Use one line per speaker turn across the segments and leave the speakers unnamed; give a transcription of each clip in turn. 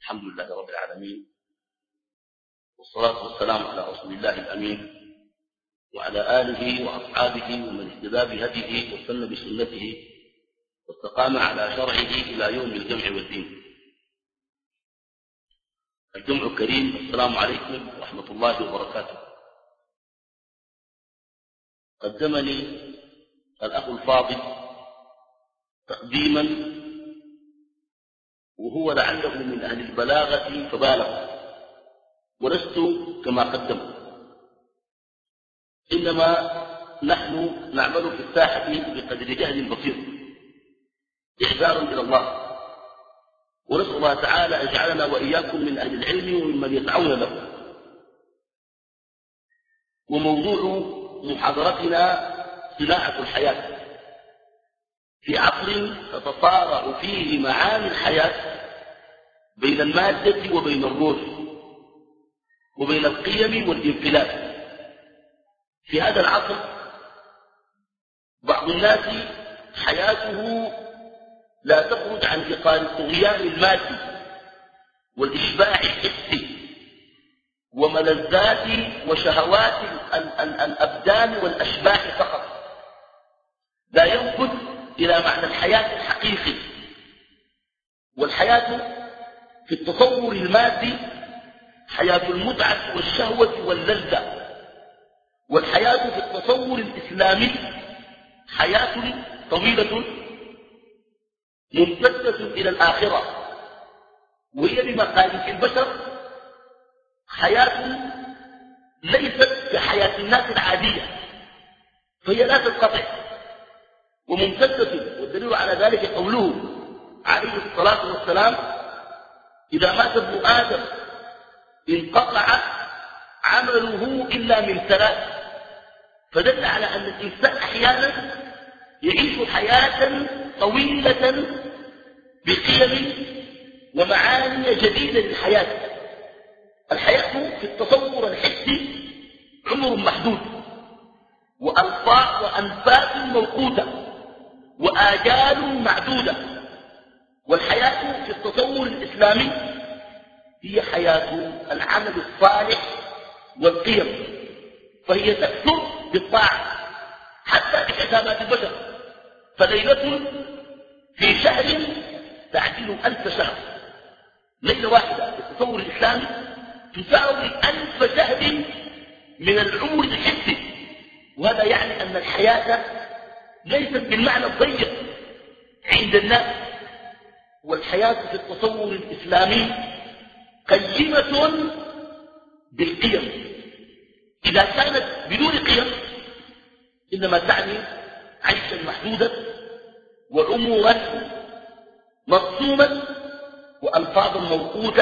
الحمد لله رب العالمين، والصلاة والسلام على رسول الله الأمين وعلى آله وأصحابه ومن اهتدى بهديه واستنى بسنته واستقام على شرعه إلى يوم الجمع والدين. الجمع الكريم، السلام عليكم ورحمة الله وبركاته. قدمني الأخ الفاضل تقديما وهو لعله من أهل البلاغة فبالغ، ولست كما قدم، إنما نحن نعمل في الساحة بقدر جهد بسيط إعذار إلى الله، ونسأل الله تعالى أن يجعلنا وإياكم من أهل العلم وممن يسعون له. وموضوع محاضرتنا صناعة الحياة في عصر تتصارع فيه معاني الحياة بين المادة وبين الروح وبين القيم والانفلات. في هذا العصر بعض الناس حياته لا تخرج عن إطار الطغيان المادي والإشباع الحسي وملذات وشهوات الأبدان والأشباح فقط، لا ينفذ إلى معنى الحياة الحقيقي. والحياة في التصور المادي حياة المتعة والشهوة واللذة، والحياة في التصور الإسلامي حياة طويلة ممتدة إلى الآخرة، وهي بمقاييس البشر حياة ليست كحياة الناس العادية، فهي لا تنقطع وممتدة. والدليل على ذلك قوله عليه الصلاة والسلام: إذا مات ابن آدم انقطع عمله إلا من ثلاث. فدل على أن الإنسان أحيانا يعيش حياة طويلة بقيم ومعاني جديدة للحياة. الحياة في التصور الحسي عمر محدود وأنفاس موقوتة وآجال معدودة. والحياة في التصور الإسلامي هي حياة العمل الصالح والقيم، فهي تكثر بالطاعة حتى بحسابات البشر، فليلة في شهر تعدل 1000 شهر. ليلة واحدة في التصور الإسلامي تساوي 1000 شهر من العمر الحسي. وهذا يعني أن الحياة ليست بالمعنى الضيق عند الناس، والحياة في التصور الإسلامي قيمة بالقيم. إذا كانت بدون قيم إنما تعني عيشا محدودا وعمرا مقسوما وألفاظا موقوتة.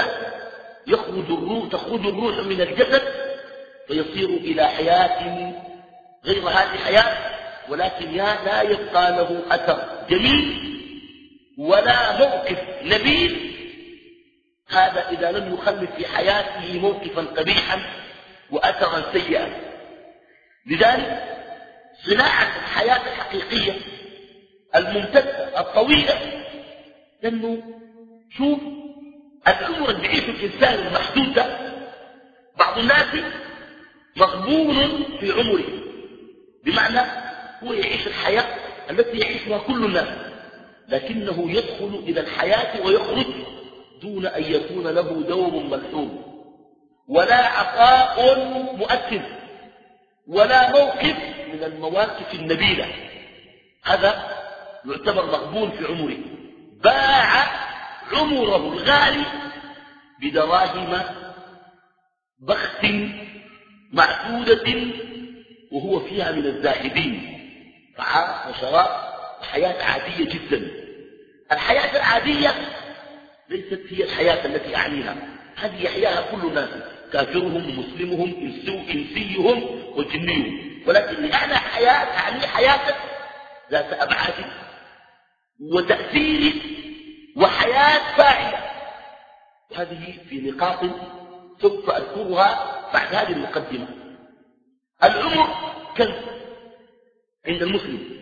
تخرج الروح من الجسد فيصير إلى حياة غير هذه الحياة، ولكن لا يبقى له أثر جميل ولا موقف نبيل، هذا إذا لم يخلف في حياته موقفا قبيحا وأثرا سيئا. لذلك صناعة الحياة الحقيقية الممتدة الطويلة، لأنه شوف العمر اللي يعيشه الإنسان المحدود ده، بعض الناس مغبون في عمره، بمعنى هو يعيش الحياة التي يعيشها كل الناس، لكنه يدخل إلى الحياة ويخرج دون أن يكون له دور ملحوظ ولا عطاء مؤثر ولا موقف من المواقف النبيلة. هذا يعتبر مغبون في عمره، باع عمره الغالي بدراهم بخت معدودة وهو فيها من الزاهدين، طعام وشراب وحياة عادية جدا. الحياة العادية ليست هي الحياة التي أعنيها، هذه يحياها كل الناس، كافرهم ومسلمهم إنسيهم وجنيهم، ولكن أعني حياة ذات أبعاد وتأثير وحياة فاعلة. هذه في نقاط سوف أذكرها بعد هذه المقدمة. العمر كنز عند المسلم،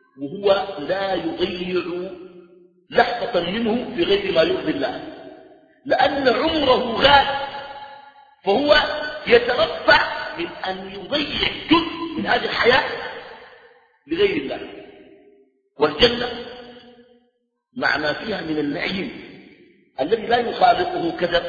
وهو لا يضيع لحظة منه في غير ما يرضي الله. لأن عمره غال، فهو يترفع من أن يضيع جزء من هذه الحياة لغير الله. والجنة مع ما فيها من النعيم الذي لا يخالطه كذب،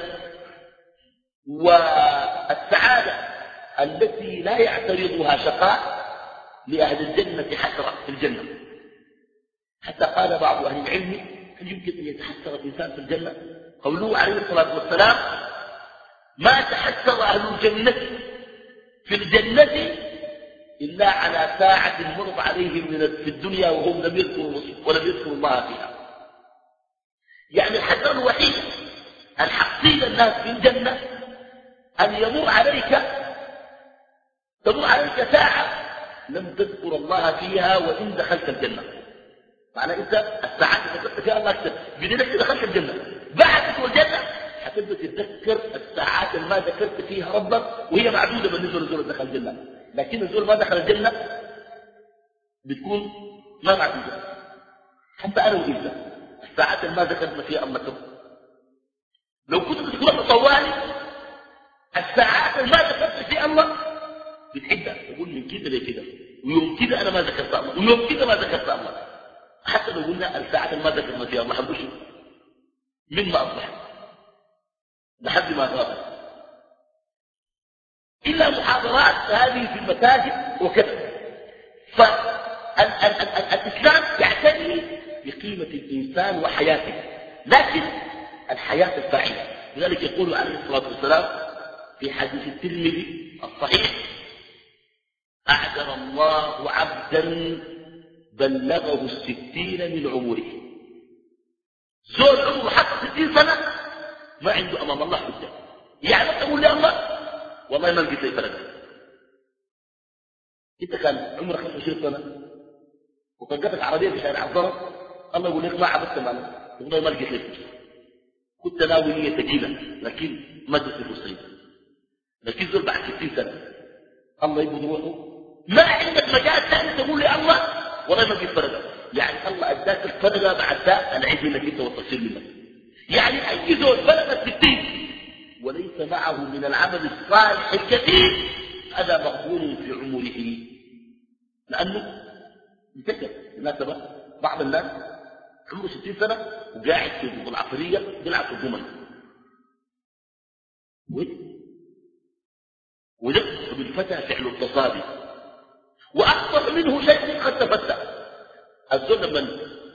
والسعادة التي لا يعترضها شقاء، لأهل الجنة حسرة في الجنة. حتى قال بعض أهل العلم: هل يمكن أن يتحسر الإنسان في الجنة؟ قوله عليه الصلاة والسلام: ما تحسر أهل الجنة في الجنة إلا على ساعة مرض عليهم في الدنيا وهم لم يذكروا الله فيها. يعني الحسرة الوحيدة الحقيقة الناس في الجنة أن تمر عليك ساعة لم تذكر الله فيها وإن دخلت الجنة. معنى أنت الساعات اللي دخلت فيها الله أكثر بدينك دخلت الجنة، بعد تدخل الجنة حتبدأ تتذكر الساعات اللي ما ذكرت فيها ربك، وهي معدودة بالنسبة للزول دخل الجنة. لكن الزول ما دخل الجنة بتكون ما معدودة. حتى أنا وإنت الساعات اللي ما ذكرت فيها الله كم، لو كنت تذكرها طوالي الساعات اللي ما ذكرت فيها الله بتحدها، تقول من كده لكده، ويوم كده أنا ما ذكرت الله، ويوم كده ما ذكرت الله. حتى لو قلنا الساعات اللي ما ذكرنا فيها الله حنقول من ما أصبح لحد ما غابت، إلا محاضرات هذه في المساجد وكذا. فالإسلام يعتني بقيمة الإنسان وحياته، لكن الحياة الفاعلة. لذلك يقول عليه الصلاة والسلام في حديث الترمذي الصحيح: أعذر الله عبدا بلغه 60 من عمره. زول عمره حتى 60 سنة ما عنده أمام الله حجة، يعني تقول لي الله والله ما لقيت لي فرق. انت كان عمرك 25 سنة وطلقتك عربية في شارع الضرب، الله يقول لك ما عبدت معنا، والله ما لقيت لي فرصة، كنت ناوي نية ثقيلة لكن ما جت لي فرصة. لكن زول بعد 60 سنة الله يقبض روحه، ما عندك مجال ثاني تقول لي الله والله ما لقيت فرقة. يعني الله اداك الفرقة بعد ذا العز انك انت والتصير منك. يعني اي زول بلغ 60 وليس معه من العمل الصالح الكثير هذا مقبول في عمره. لأنه يتكر بالنسبة بعض الناس عمره 60 سنة وقاعد في العصرية بيلعب في الضمن، ويقصد بالفتى فعل التصادي، وأكثر منه شيء قد تفتى. الزول لما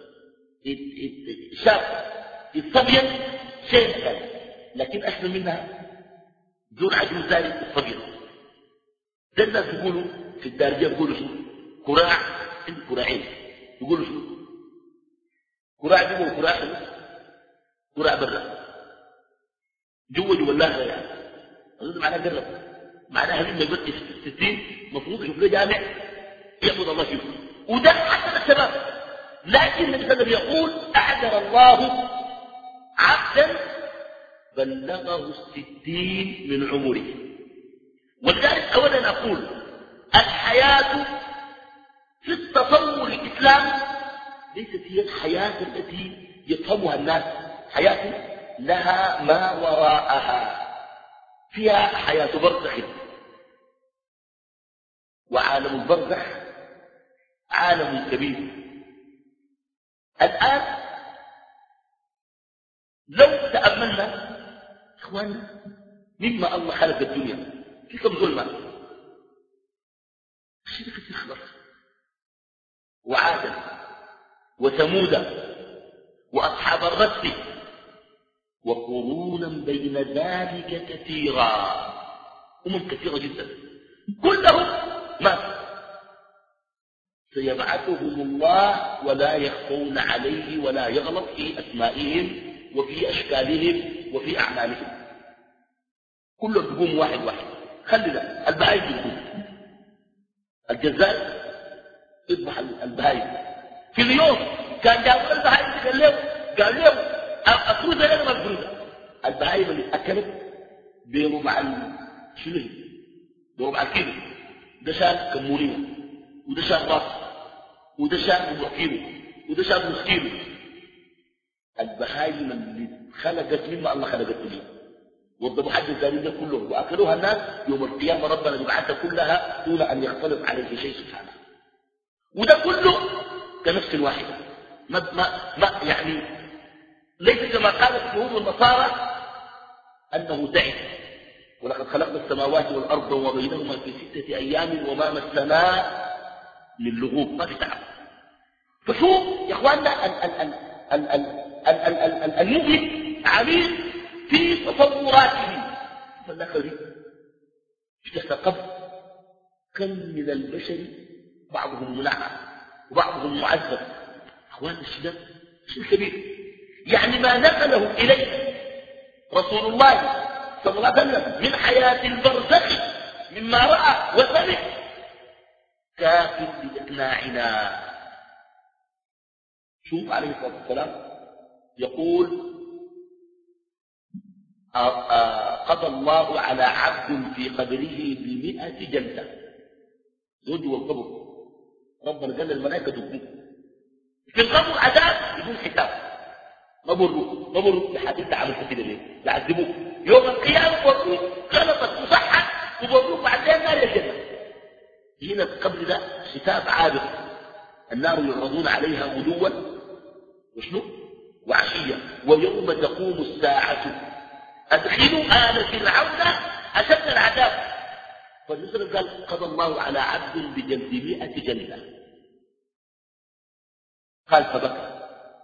شاف الصبية شيء كان، لكن أحسن منها زول عجل ذلك الصبية. ده الناس يقولوا في الدارجة يقولوا شو كراع، عند كراعين يقولوا شو كراع جوا وكراع شو كراع برا، جوا الله يعني هذا معناه قرب، معناها لما يبقى 60 مفروض يشوف له جامع يعبد الله فيه، وده حتى الشباب. لكن النبي صلى الله عليه وسلم يقول: أعذر الله عبدا بلغه 60 من عمره. ولذلك أولا أقول الحياة في التصور الإسلامي ليست هي الحياة التي يفهمها الناس، حياة لها ما وراءها، فيها حياة برزخ، وعالم البرزخ عالم كبير. الآن لو تأملنا إخواننا مما الله خلق الدنيا في كم ظلمة، الشركة تخلص، وعادا وثمودا وأصحاب الرس وقرونا بين ذلك كثيرا، كثيرة جدا، كلهم مات سيبعثهم الله ولا يخفون عليه ولا يغلط في أسمائهم وفي أشكالهم وفي أعمالهم، كلهم بيقوم واحد واحد. خلي ذا البهايم بيقوم، الجزائر اذبح البهايم في اليوم. كان جابوا البهايم قال له أفروزة لنا ما أفروزة. البهايم اللي أكلت بربع شنو بربع الكيلو، ده شال كمونية، وده شال راس، وده شال ربع كيلو، وده شال نص كيلو. البهايم اللي خلقت مما الله خلقت الدنيا وضبوا حاجة الزارين كلهم وأكلوها الناس يوم القيامة ربنا يبعثها كلها دون أن يختلط عليه شيء سبحانه. وده كله كنفس واحدة ما يعني ليس كما قالت اليهود والنصارى أنه تعب ولقد خلقنا السماوات والأرض وما بينهما في 6 أيام وما مسنا من لغوب ما في تعب. فشوف يا اخواننا المؤمن عميق في تصوراته فالنخل تحت القبر كم من البشر بعضهم منعم وبعضهم معذب. اخواننا الشدة شيء كبير يعني ما نقله اليه رسول الله صلى الله عليه وسلم من حياة البرزخ مما رأى وسمع كاف لإقناعنا. شوف عليه الصلاة والسلام يقول قضى الله على عبد في قبره ب100 جلدة. زوج والقبر ربنا قال للملائكة دقوا في القبر عذاب بدون حساب ما بروا لحديث عمل كده ليه يعذبوك يوم القيامة وبروك غلطت مصحح وبروك بعدين نار الجنة. هنا القبر ده حساب عابر النار يعرضون عليها غدوا وشنو وعشية ويوم تقوم الساعة أدخلوا آل فرعون أشد العذاب. فالرسول قال قضى الله على عبد بجلد 100 جلدة. قال فبكى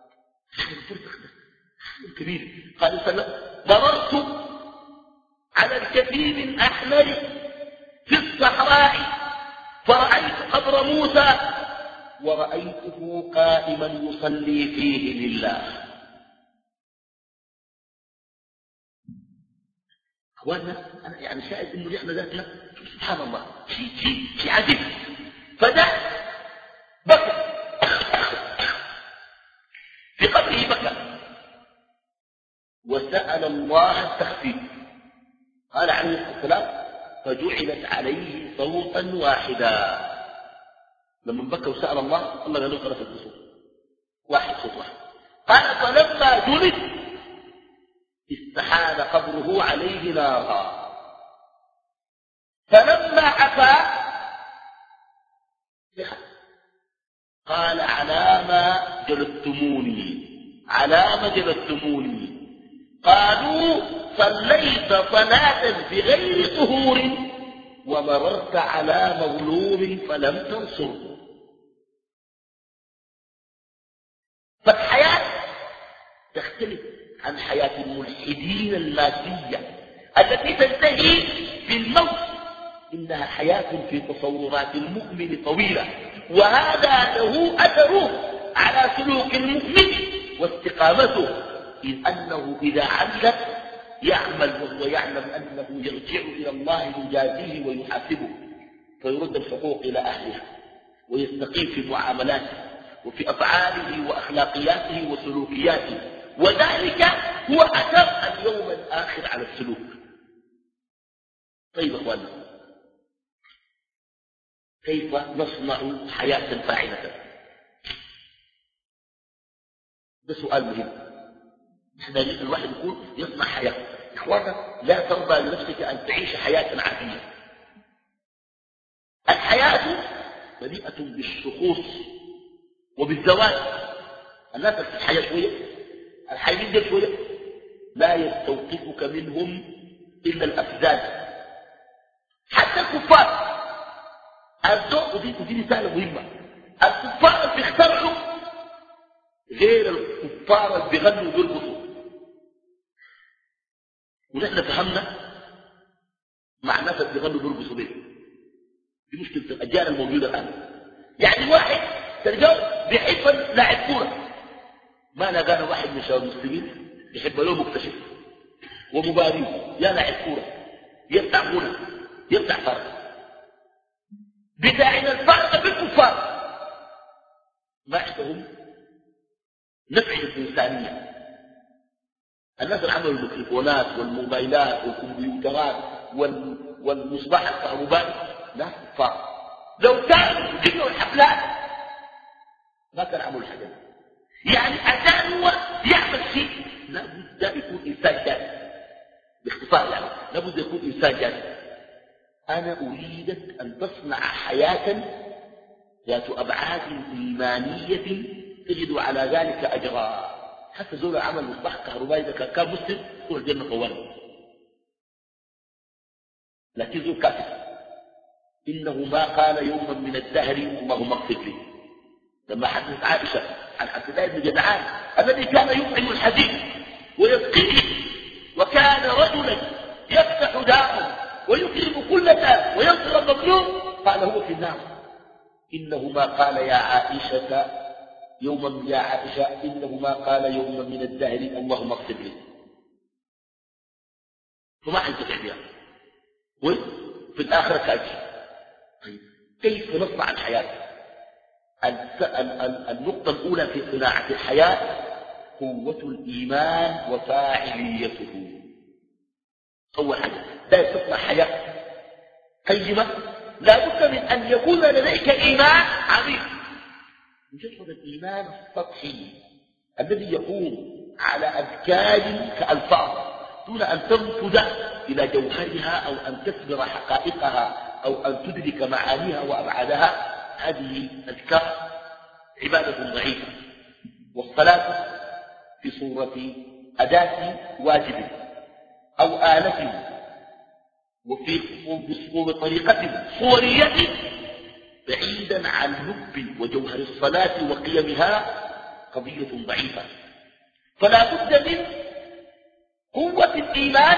كبير. قال مررت على الكثيب أحمر في الصحراء فرأيت قبر موسى ورأيته قائما يصلي فيه لله. أخوانا أنا يعني شاهد إنه نحن ذاتنا سبحان الله شيء عجيب. فده بكى في قبره بكى وسأل الله التخفيف. قال عليه الصلاة والسلام فجعلت عليه صوتا واحدا. لما بكى وسأل الله الله قال له 3 صوت واحد صوت واحد. قال فلما جلد استحال قبره عليه نارا فلما عفا قال على ما جلدتموني. قالوا صليت صلاة بغير طهور ومررت على مظلوم فلم تنصره. فالحياة تختلف عن حياة الملحدين المادية التي تنتهي بالموت. إنها حياة في تصورات المؤمن طويلة وهذا له أثره على سلوك المؤمن واستقامته إذ أنه إذا عمل يعمل وهو يعلم أنه يرجع إلى الله يجازيه ويحاسبه فيرد الحقوق إلى أهلها ويستقيم في معاملاته وفي أفعاله وأخلاقياته وسلوكياته وذلك هو أثر اليوم الآخر على السلوك. طيب أخوانا كيف نصنع حياة فاعلة؟ ده سؤال مهم. محتاجين الواحد يكون يصنع حياة. إخوانا لا ترضى لنفسك أن تعيش حياة عادية. الحياة مليئة بالشخوص وبالزواج. الناس في الحياة شوية الحياة دي شوية لا يستوقفك منهم إلا الأفزاز. حتى الكفار الذوق ودي رسالة مهمة. الكفار اللي بيخترعوا غير الكفار اللي بيغنوا ويرقصوا. ونحن فهمنا مع الناس اللي بيغنوا ويرقصوا ليه. دي مشكلة الأجيال الموجودة الآن. يعني واحد تلقاه بيحب لاعب كورة ما لقانا واحد من شباب المسلمين يحب له مكتشف ومباري يا لاعب كورة يفتح غنى يفتح فرق بداعنا الفرق بالكفار ما عندهم نفع الإنسانية. الناس اللي عملوا الميكروفونات والموبايلات والكمبيوترات والمصباح الكهربائي لا كفار. لو كانوا جبنوا الحفلات ما كان عملوا الحاجات. يعني عشان هو يعمل شيء لابد يكون إنسان جاد. باختصار يعني لابد يكون إنسان جاد. أنا أريدك أن تصنع حياة ذات أبعاد إيمانية تجد على ذلك أجرا. حتى زول عمل مصباح كهربائي إذا كان مسلم يدخل الجنة طوال، لكن زول كافر. إنه ما قال يوما من الدهر اللهم اغفر لي. لما حدثت عائشة عن عبد الله بن جدعان الذي كان يطعم الحديث ويسقيه وكان رجلا يفتح داره ويكرم كل ذا وينصر المظلوم، قال هو في النار. إنه ما قال يا عائشة يوما يا عائشة إنه ما قال يوما من الدهر اللهم اغفر لي. فما حينتفع بها وفي الآخرة كاجي. طيب كيف نصنع الحياة؟ النقطة الأولى في صناعة الحياة قوة الإيمان وفاعليته. أول حاجة لا تصنع حياة قيمة لا بد من أن يكون لديك إيمان عميق. مجرد الإيمان السطحي الذي يقوم على أذكار كألفاظ دون أن تنفذ إلى جوهرها أو أن تثمر حقائقها أو أن تدرك معانيها وأبعادها، هذه أذكار عبادة ضعيفة. والصلاة في صورة أداة واجب أو آلة وبطريقة صورية بعيدا عن لب وجوهر الصلاة وقيمها قضية ضعيفة. فلا بد من قوة الإيمان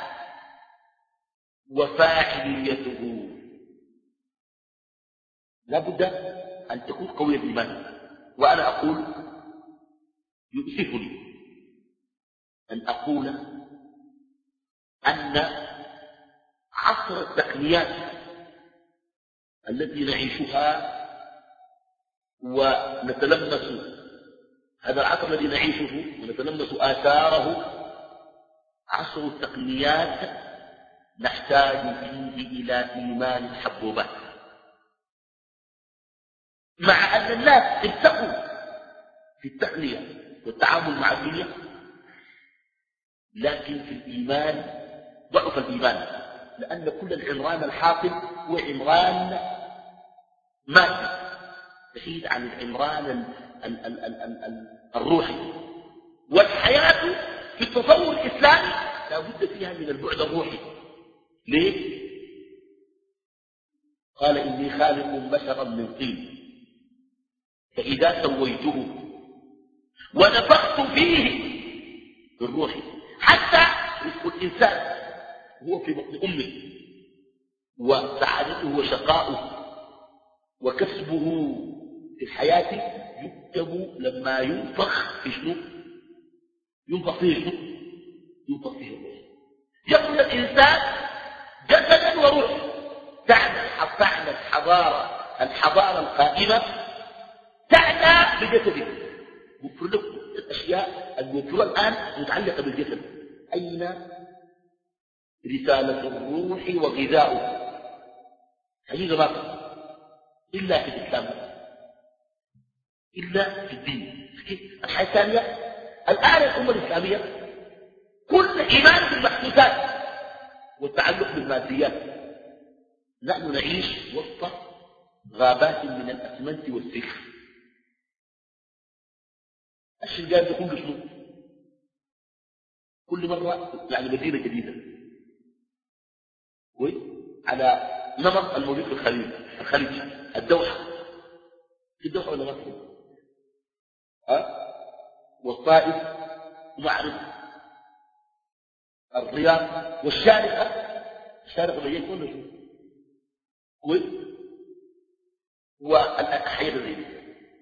وفاعليته. لا بد أن تكون قوية الإيمان. وأنا أقول يؤسفني أن أقول أن عصر التقنيات التي نعيشها ونتلمس هذا العصر الذي نعيشه ونتلمس آثاره عصر التقنيات نحتاج فيه إلى إيمان حبوبات. مع أن الناس ارتقوا في التقنية والتعامل مع الدنيا، لكن في الإيمان ضعف الإيمان، لأن كل العمران الحاصل هو عمران مادي بعيد عن العمران الروحي. والحياة في التصور الإسلامي لا بد فيها من البعد الروحي. ليه؟ قال إني خالق بشرا من طين فإذا سويته ونفخت فيه من روحي. حتى رزق الإنسان هو في بطن أمه وسعادته وشقاؤه وكسبه في الحياة يكتب لما ينفخ في شنو؟ ينفخ فيه شنو؟ ينفخ فيه الروح. يكون الإنسان جسدا وروح. تعنى الحضارة القائمة تعنى بجسده. وفر لكم الأشياء الموفرة الآن متعلقة بالجسد. أين رسالة الروح وغذاؤه؟ حقيقة ما إلا في الإسلام، إلا في الدين. الحياة الثانية الآن الأمة الإسلامية كل إيمان بالمحسوسات والتعلق بالماديات. نحن نعيش وسط غابات من الأسمنت والسلك. الشيء قال يقول شنو؟ كل مرة يعني مدينة جديدة على نمط الموجود في الخليج الدوحة. في الدوحة ولا ما في؟ والطائف ومعرف الرياض والشارقة. الشارقة بيجي كله شنو؟ والأحياء الزينية.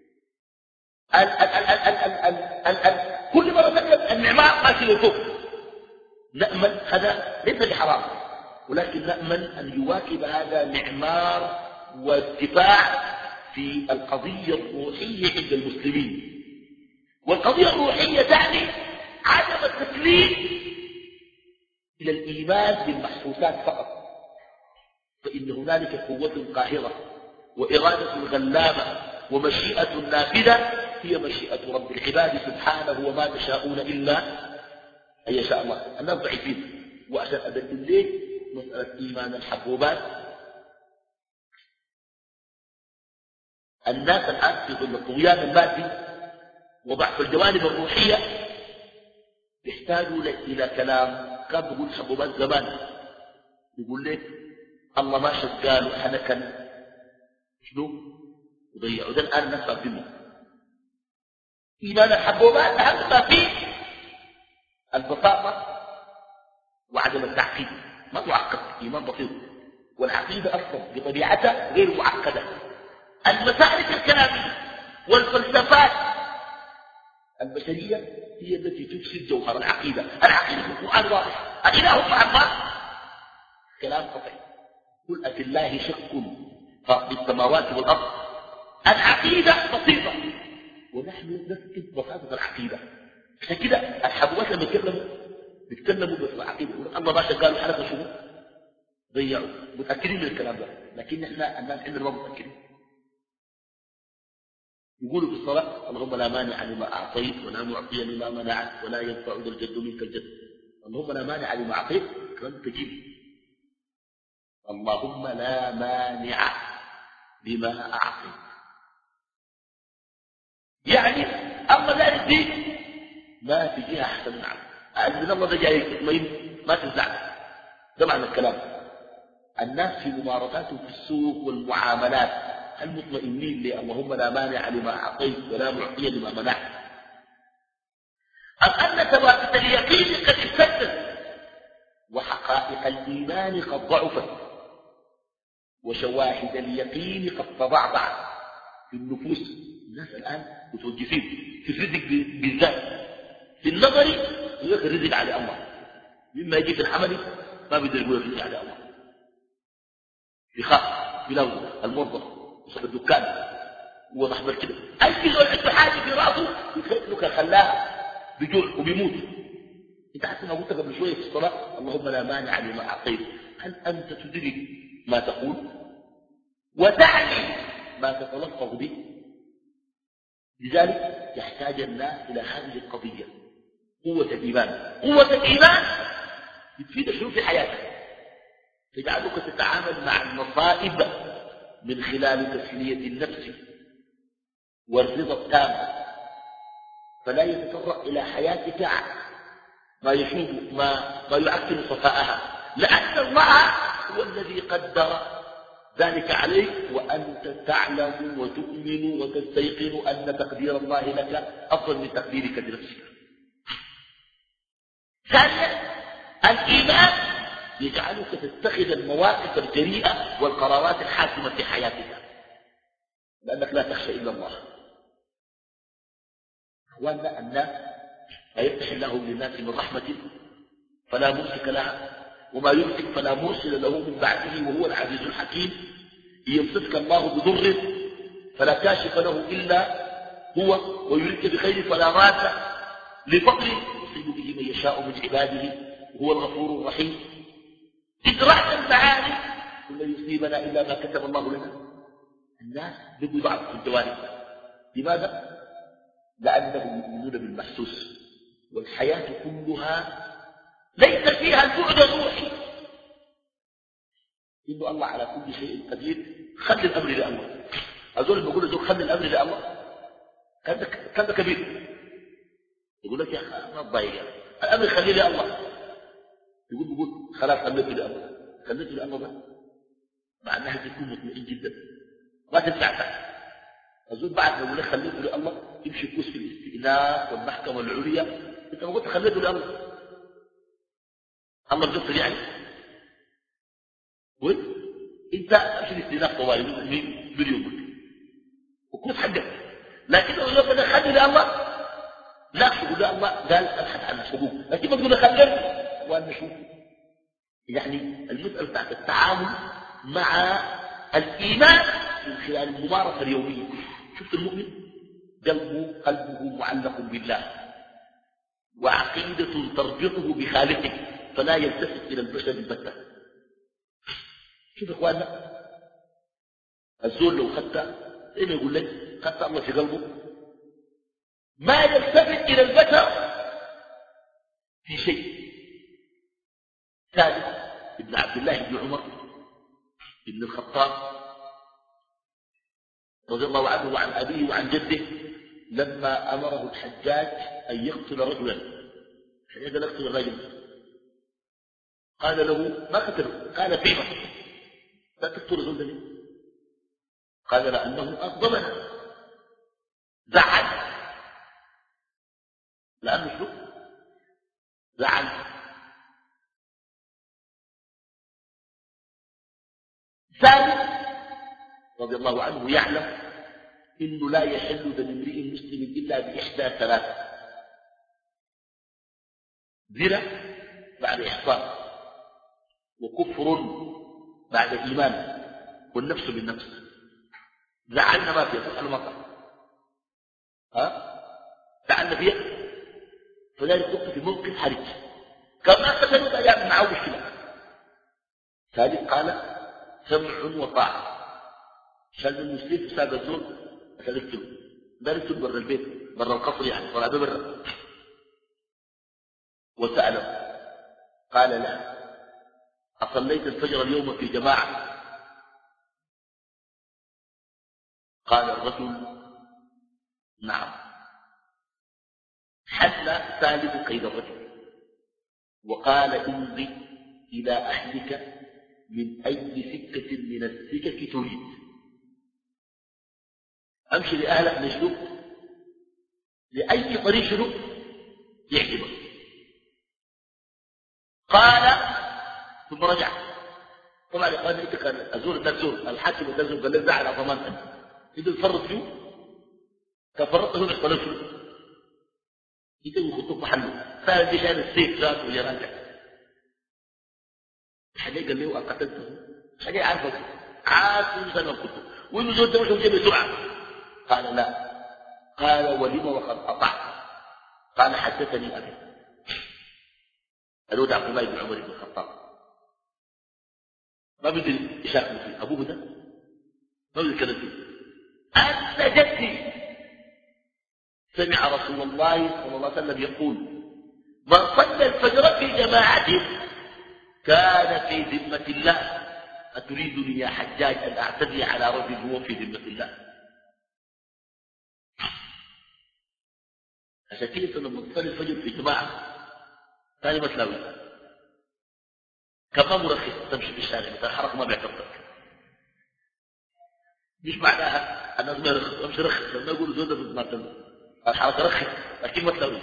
كل مرة نكتب المعمار ماشي لفوق. نأمل هذا ليس بحرام، ولكن نأمل أن يواكب هذا معمار والدفاع في القضية الروحية عند المسلمين. والقضية الروحية تعني عدم التسليم إلى الإيمان بالمحسوسات فقط، فإن هنالك قوة قاهرة وإرادة غلابة ومشيئة نافذة هي مشيئة رب العباد سبحانه وما تشاءون إلا أن يشاء الله. الناس ضعيفين. وعشان أدلل ليه مسألة إيمان الحبوبات، الناس الآن في ظل الطغيان المادي وضعف الجوانب الروحية يحتاجوا إلى كلام. كان بيقول حبوبات زمان يقول لك الله ما شغال وحنكا شنو وضيعوا. ده الآن الناس فاهمينه. إيمان الحبوبات أهم ما فيه البساطة وعدم التعقيد. ما معقد، إيمان بسيط. والعقيدة أصلا بطبيعتها غير معقدة. المسالك الكلامية والفلسفات البشرية هي التي تفسد جوهر العقيدة. العقيدة في القرآن واضح. الإله مع الله كلام قطعي. قل أفي الله شك في السماوات والأرض. العقيدة بسيطة ونحن نفقد بساطة العقيدة. عشان كده الحبوات لما بيتكلموا بس العقيدة يقول الله ما شغال حركة شنو ضيعوا. متأكدين من الكلام ده، لكن احنا الناس عندنا ما متأكدين. يقولوا في الصلاة اللهم لا مانع لما أعطيت ولا معطي لما منعت ولا ينفع ذا الجد منك الجد. اللهم لا مانع لما أعطيت كلام تجيب. اللهم لا مانع لما أعطيت يعني أما ذلك دي ما في جهة أحسن من عمل. من الله ده جاي تطمئن ما تنزع. ده معنى الكلام. الناس في ممارساتهم في السوق والمعاملات هل مطمئنين لي اللهم لا مانع لما أعطيت ولا معطي لما منعت؟ أم أن ثوابت اليقين قد اشتدت وحقائق الإيمان قد ضعفت وشواهد اليقين قد تضعضعت في النفوس؟ الناس الآن متوجفين في الرزق بالذات. في النظر يقول الرزق على الله، مما يجي في العمل ما بيقدر يقول الرزق على الله. يخاف بلوز الموظف وصل الدكان وضحب كده أي زول عنده حاجة في راسه يتخيلك خلاها بجوع وبيموت. انت حتى ما قلت قبل شوية في الصلاة اللهم لا مانع لما أعطيت. هل أنت تدرك ما تقول وتعني ما تتلفظ به؟ لذلك يحتاج الناس إلى هذه القضية قوة الإيمان. قوة الإيمان بتفيد شنو في حياتك؟ تجعلك تتعامل مع المصائب من خلال تسلية النفس والرضا التام، فلا يتطرق إلى حياتك ما يشوب ما يعكر صفاءها، لأن الله هو الذي قدر ذلك عليك وأنت تعلم وتؤمن وتستيقن أن تقدير الله لك أفضل من تقديرك لنفسك. ثانيا الإيمان يجعلك تتخذ المواقف الجريئة والقرارات الحاسمة في حياتك لأنك لا تخشى إلا الله. أخواننا الناس ما يفتح الله للناس من رحمة فلا ممسك لها وما يمسك فلا مرسل له من بعده وهو العزيز الحكيم. يمسك الله بضر فلا كاشف له إلا هو ويريدك بخير فلا راد لفضل يصيب به من يشاء من عباده وهو الغفور الرحيم. إدراك المعاني لن يصيبنا إلا ما كتب الله لنا. الناس بقوا بعض في الجوانب. لماذا؟ لأنهم يؤمنون بالمحسوس والحياة كلها ليس فيها البعد الروحي. إن الله على كل شيء قدير. خلي الأمر لله. أقول بقول له خلي الأمر لله كذا كبير. يقول لك يا أخي ما تضيع الأمر خليه لله. يقول خلاص خليته لله. خليته لله بقى مع أنها تكون مطمئن جدا ما تنفع. أقول بعد ما يقول لك خليته لله يمشي كوس في الاستئناف والمحكمة العليا. أنت ما قلت خليته لله الله بجسر يعني انت امشي الاستئناف طوالي مليون وكوس حقك. لكن لو يقول لك خلي لله لا تقول لا الله قال ابحث عن الحقوق، لكن ما تقول لك خلي وانا اشوف. يعني المسألة بتاعت التعامل مع الإيمان من خلال الممارسة اليومية. شفت المؤمن قلبه معلق بالله وعقيدة تربطه بخالقه فلا يلتفت إلى البشر البتة. شوف إخواننا الزول لو خدت إيه ما يقول لك خدت الله في قلبه ما يلتفت إلى البشر في شيء. ثالث ابن عبد الله بن عمر بن الخطاب رضي الله عنه وعن أبيه وعن جده لما أمره الحجاج أن يقتل رجلا، الحجاج قال اقتل الرجل، قال له ما قتله، قال فيما لا تقتل الرجل لي؟ قال لأنه أغضبنا، زعل، لأنه شو زعل. ثالث رضي الله عنه يعلم إنه لا يحل دم امرئ مسلم إلا بإحدى ثلاث: زنا بعد إحصان، وكفر بعد إيمان، والنفس بالنفس. زعلنا ما فيها المطر، زعلنا فيها، فذلك وقت في موقف حرج كما قتلوا أيام معه مشكلة. ثالث قال سمع وطاعة، شاذ المسلم ساب الزول عشان يكتب، لا يكتب برا البيت، برا القصر يعني، ولا برا. وسأله قال لا، أصليت الفجر اليوم في جماعة؟ قال الرجل نعم. حل ثالث قيد الرجل وقال امضي إلى أهلك من أي سكة من السكك تريد. أمشي لأهلك نشلوك لأي طريق شنو يعجبك. قال ثم رجع. طبعا يا اخواني انت كان ازور الناس زور الحاكم الناس قال لك زعل على ضمانتك انت تفرط فيه كفرطت هنا قالوا شنو انت يخطوك محله صار دي شان السيف ذاته ويا راجع حاجه قال له قتلته حاجه عارفه عارف سنه كنت وانه زود ده مش بسرعه. قال لا. قال ولم وقد قطعت. قال حدثني ابي الود عبد الله بن عمر بن الخطاب ما بدي يشارك فيه ابوه ده ما بدي يتكلم فيه. انت جدي سمع رسول الله صلى الله عليه وسلم يقول من صلى الفجر في جماعة كان في ذمة الله. أتريدني يا حجاج أن أعتدي على رجل هو في ذمة الله؟ عشان كده لما تصلي الفجر في جماعة ثاني ما تلاوي كمان مرخص تمشي في الشارع مثلا الحركة ما بيعتبرك مش معناها الناس ما يرخص امشي رخص لما يقولوا زود في المعتمد الحركة رخص لكن ما تلاوي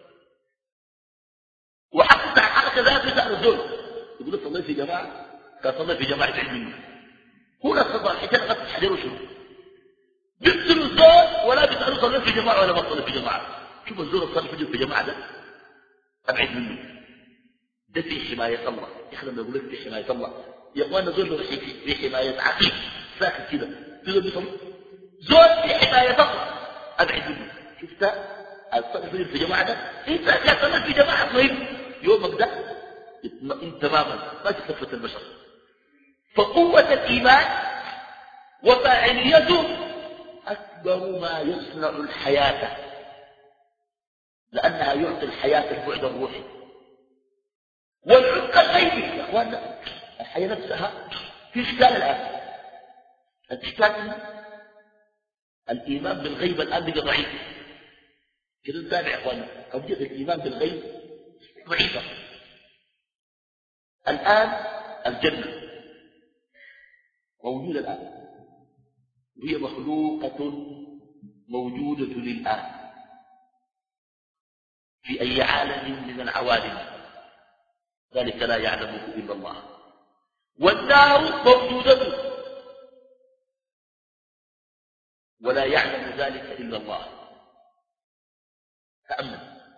وحق بتاع الحركة ذات بتاع الزول يقول لك صليت في جماعة كان صليت في جماعة علم هنا صلى الحجاج غطت حجر وشنو بيقتلوا الزول ولا بيسألوا صليت في جماعة ولا ما صليت في جماعة. شوف الزول صلي الفجر في جماعة ده أبعد منه ده في حماية الله. إحنا لما نقول لك في حماية الله يا أخوانا زول في حماية عقيد ساكت كده تقول بيصلي زول في حماية الله أبعد منه. شفت الصلاة الفجر في جماعة ده انت كصلاة في جماعة مهم يومك ده اطمئن تماما ما تستفت البشر. فقوة الإيمان وفاعليته أكبر ما يصنع الحياة لأنها يعطي الحياة البعد الروحي والعمق الغيبي. يا أخوانا الحياة نفسها في إشكال الآن. الإشكال الإيمان بالغيب الآن بقى ضعيف كده نتابع يا أخوانا قضية الإيمان بالغيب ضعيفة. الآن الجنة موجودة الآن وهي مخلوقة موجودة للآن في أي عالم من العوالم ذلك لا يعلمه إلا الله. والنار موجودة ولا يعلم ذلك إلا الله. تأمل.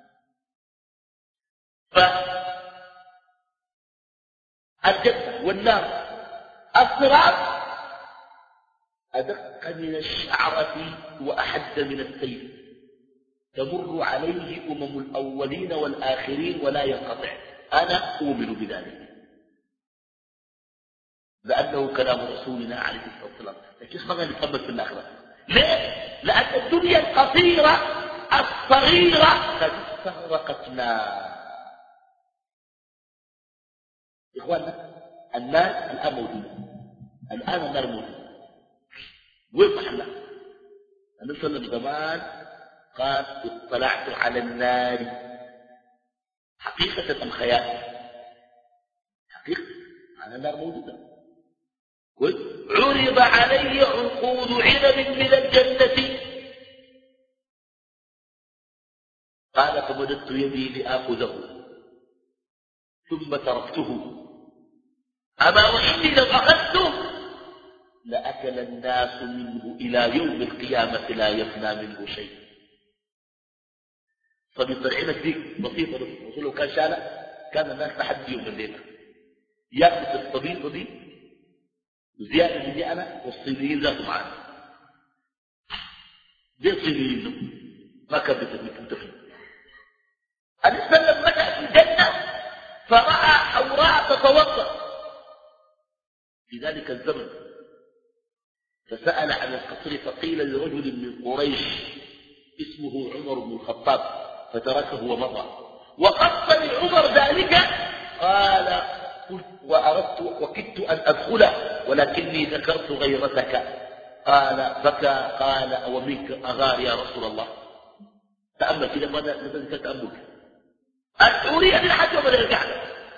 فالجنة والنار الصراط أدق من الشعرة وأحد من السيف تمر عليه الأولين والآخرين ولا ينقطع. أنا أؤمن بذلك لأنه كلام رسولنا عليه الصلاة والسلام. لكن ما نتقبل في الآخرة ليه؟ لأن الدنيا القصيرة الصغيرة قد استغرقت نار. إخواننا النار الآن موجودة، الآن النار موجودة. وين محلها؟ النبي صلى الله عليه وسلم زمان قال اطلعت على النار حقيقة أم خيال؟ حقيقة على النار موجودة. عرض علي عنقود عنب من الجنة قال فمددت يدي لآخذه ثم تركته أما وإني لو أخذته لأكل الناس منه إلى يوم القيامة لا يفنى منه شيء. فبطرعنا ديك بسيطة رسوله كان شالة كان الناس لحد يوم الليلة يأكل الطبيعة دي زيادة مني أنا والصينيين ذاتهم معنا دي الصينيين ما كان بتنتفي. الإنسان لما مشى في الجنة فرأى أوراق تتوضأ في ذلك الزمن فسأل عن القصر فقيل لرجل من قريش اسمه عمر بن الخطاب فتركه ومضى. وقص لعمر ذلك قال وأردت وكدت أن أدخله ولكني ذكرت غيرتك. قال بكى قال أومنك أغار يا رسول الله. تأمل كده ماذا ذكر تأمل الحورية للحج وبدأ القعدة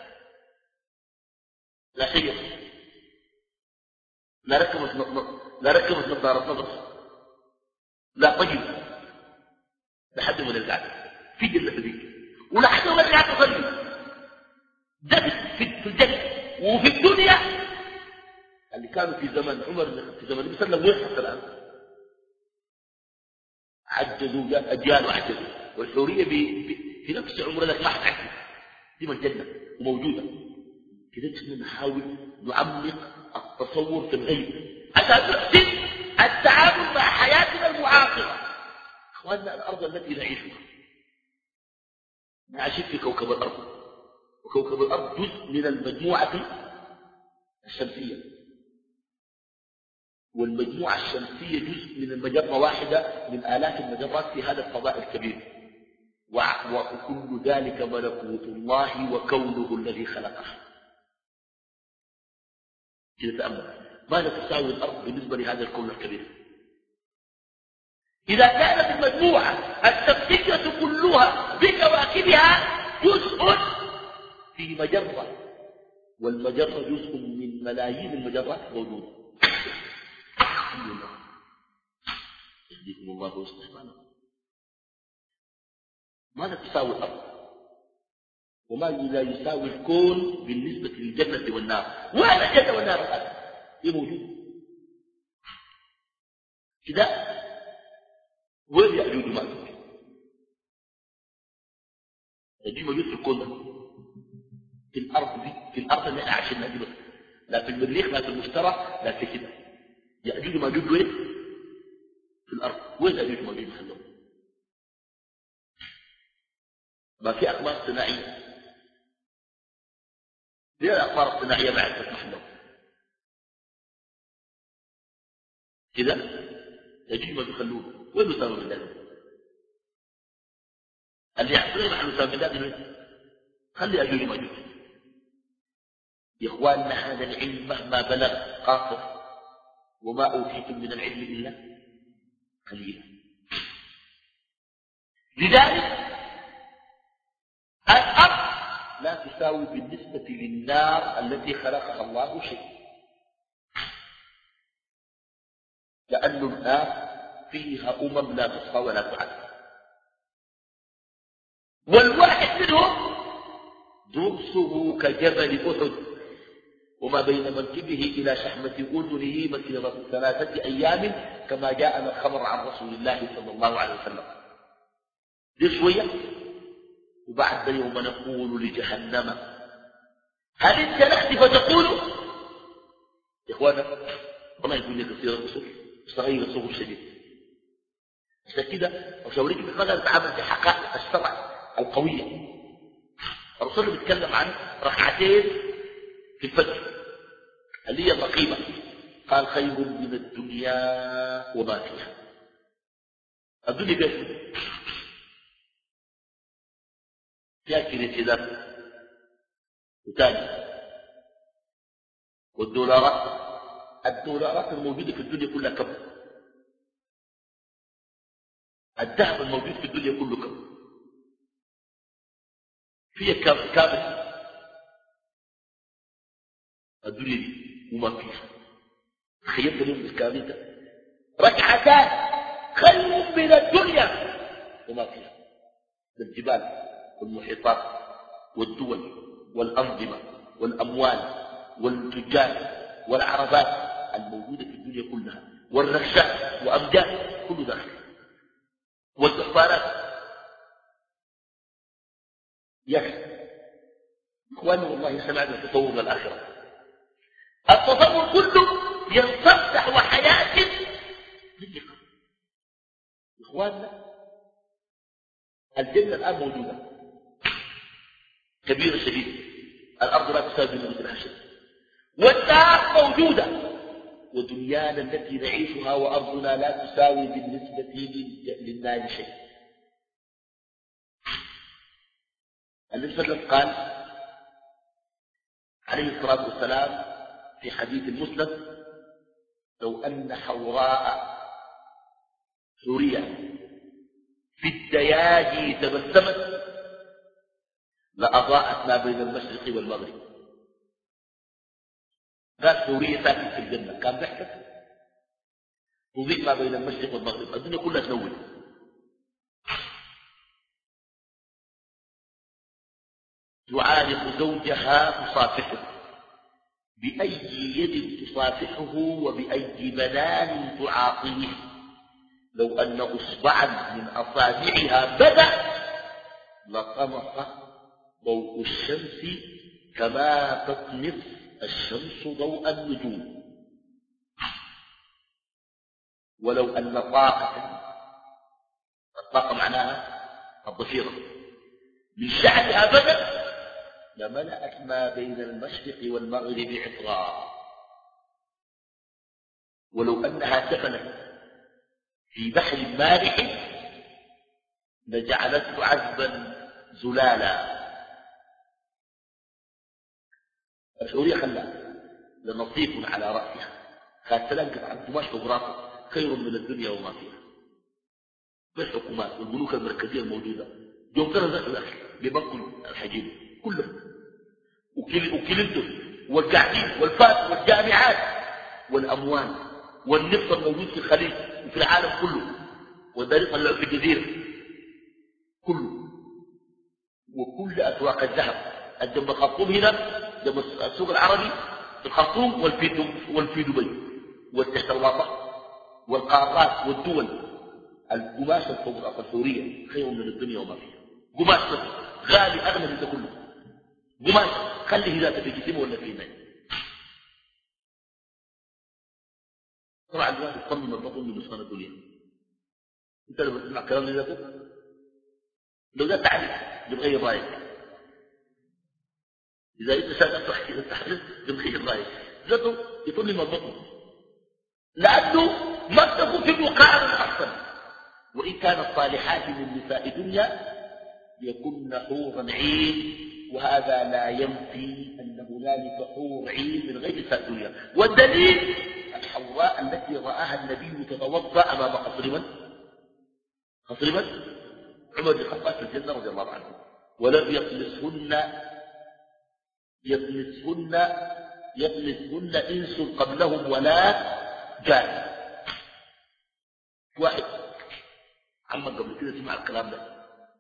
لا شيء لا ركبت نظارة نظر لا طيب لحد ما القعدة في جنة ذيك ولحد ما القعدة تصلي ده في الجنة. وفي الدنيا اللي كانوا في زمن عمر في زمن النبي صلى الله عليه وسلم وين الآن عجزوا أجيال وعجزوا والحورية في نفس عمر لك ما حد عجز دي من الجنة وموجودة كده. نحن نحاول نعمق التصور في الغيب عشان نحسن التعامل مع حياتنا المعاصرة. اخواننا الأرض التي نعيشها نعيش في كوكب الأرض وكوكب الأرض جزء من المجموعة الشمسية والمجموعة الشمسية جزء من المجرة واحدة من آلاف المجرات في هذا الفضاء الكبير وكل ذلك ملكوت الله وكونه الذي خلقه. كده تأمل ماذا تساوي الأرض بالنسبة لهذا الكون الكبير؟ إذا كانت المجموعة الشمسية كلها بكواكبها جزء في مجرة والمجرة جزء من ملايين المجرات موجودة. يهديكم الله ويصلح بالكم. ماذا تساوي الأرض وما لا يساوي الكون بالنسبة للجنة والنار؟ وين الجنة والنار الآن؟ هي موجودة كده. وين يأجوج ومأجوج؟ يأجوج موجود في الكون ده في الأرض دي في الأرض اللي احنا عايشينها دي بس لا في المريخ لا في المشتري لا في كده. يأجوج ومأجوج وين؟ في الأرض. وين يأجوج ومأجوج محلهم؟ ما في أقمار صناعية. ليه الأقمار الصناعية بعد تسمح لهم كده؟ يأجوج ما بيخلوه وين يساوي من ذلك؟ اللي يحصل نحن نساوي من ذلك خلي يأجوج ومأجوج. يا إخواننا هذا العلم مهما بلغ قاصر وما أوتيتم من العلم إلا قليلا. لذلك الأرض لا تساوي بالنسبة للنار التي خلقها الله شيء لأن النار فيها لا تصفى ولا تعد والواحد منهم درسه كجبل أحد وما بين منكبه إلى شحمة أذنه مسيرة 3 أيام كما جاءنا الخبر عن رسول الله صلى الله عليه وسلم. دي شوية وبعد يوم نقول لجهنم هل انسلخت فتقول يا إخوانا والله يقول لك كثير الرسول صغير الصغر شديد عشان كده أشاوريك بماذا نتعامل في حقائق الشرع القوية. الرسول بيتكلم عن ركعتين في الفجر اللي هي الرقيبة قال خير من الدنيا وما فيها. الدنيا كيف فيها كريتيزات وتاني. الدولارات الموجودة في الدنيا كلها كم؟ الذهب الموجود في الدنيا كله كم؟ فيها كامل الدنيا دي وما فيها. تخيلت اليوم الكامل ركعتان خير من الدنيا وما فيها. الجبال والمحيطات والدول والأنظمة والأموال والتجار والعربات الموجودة في الدنيا كلها والرشات وأمجاد كل ذلك والسفارات. يا أخي إخواني والله سمعنا تطور الآخرة. التصور كله ينصب نحو حياة ضيقة. إخواننا الجنة الآن موجودة كبيرة شديدة، الأرض لا تساوي بالنسبة لها شيء، والنار موجودة، ودنيانا التي نعيشها وأرضنا لا تساوي بالنسبة للنار شيء. النبي صلى الله عليه وسلم قال عليه الصلاة والسلام في حديث المسلم: لو أن حوراء سوريا في الدياجي تبسمت لأضاءت ما بين المشرق والمغرب. قال سوريا ساكن في الجنة، كان ضحكت تضيء ما بين المشرق والمغرب، الدنيا كلها تنور. تعانق زوجها تصافحه، بأي يد تصافحه وبأي منان تعاطيه. لو أن أصبعا من أصابعها بدأ لطمس ضوء الشمس كما تطمس الشمس ضوء النجوم. ولو أن الطاقة معناها الضفيرة من شعرها بدأ لملأت ما بين المشرق والمغرب عطرا. ولو أنها سكنت في بحر مالح لجعلته عذبا زلالا. الحورية خلاها لنصيف على رأسها، خاصة لنقف عن قماش وبراطة خير من الدنيا وما فيها. بالحكومات والبنوك المركزية الموجودة يوم كان ذات الأخي ببنك الحجيم كلهم وكلمتهم والقاعدين والفات والجامعات والأموال والنفط الموجود في الخليج وفي العالم كله والدريق اللي في الجزيرة كله وكل أسواق الذهب الجنب الخرطوم هنا جنب السوق العربي في الخرطوم والفي دبي والتحت الوسط والقارات والدول. القماش الفوق السورية خير من الدنيا وما فيها. قماش غالي أغلى من ده كله. قماش خليه ذاته في جسمه ولا في ماء. طبعا الواحد يصمم البطن من نصان الدنيا. انت لما تسمع كلام ذاته لو ده تعرف بتغير رايك. إذا أنت سألت تحكي التحرير بتغير رايك ذاته يطل من البطن لأنه ما تكون في مقارنة أحسن. وإن كانت صالحات من نساء دنيا يكن حورا عين، وهذا لا ينفي أن هنالك حور عين من غير نساء دنيا. والدليل الحوراء التي رآها النبي تتوضأ أمام قصر من؟ قصر من؟ عمر بن الخطاب في الجنة رضي الله عنه. ولم يطمسهن إنس قبلهم ولا جان. واحد عمك قبل كده سمع الكلام ده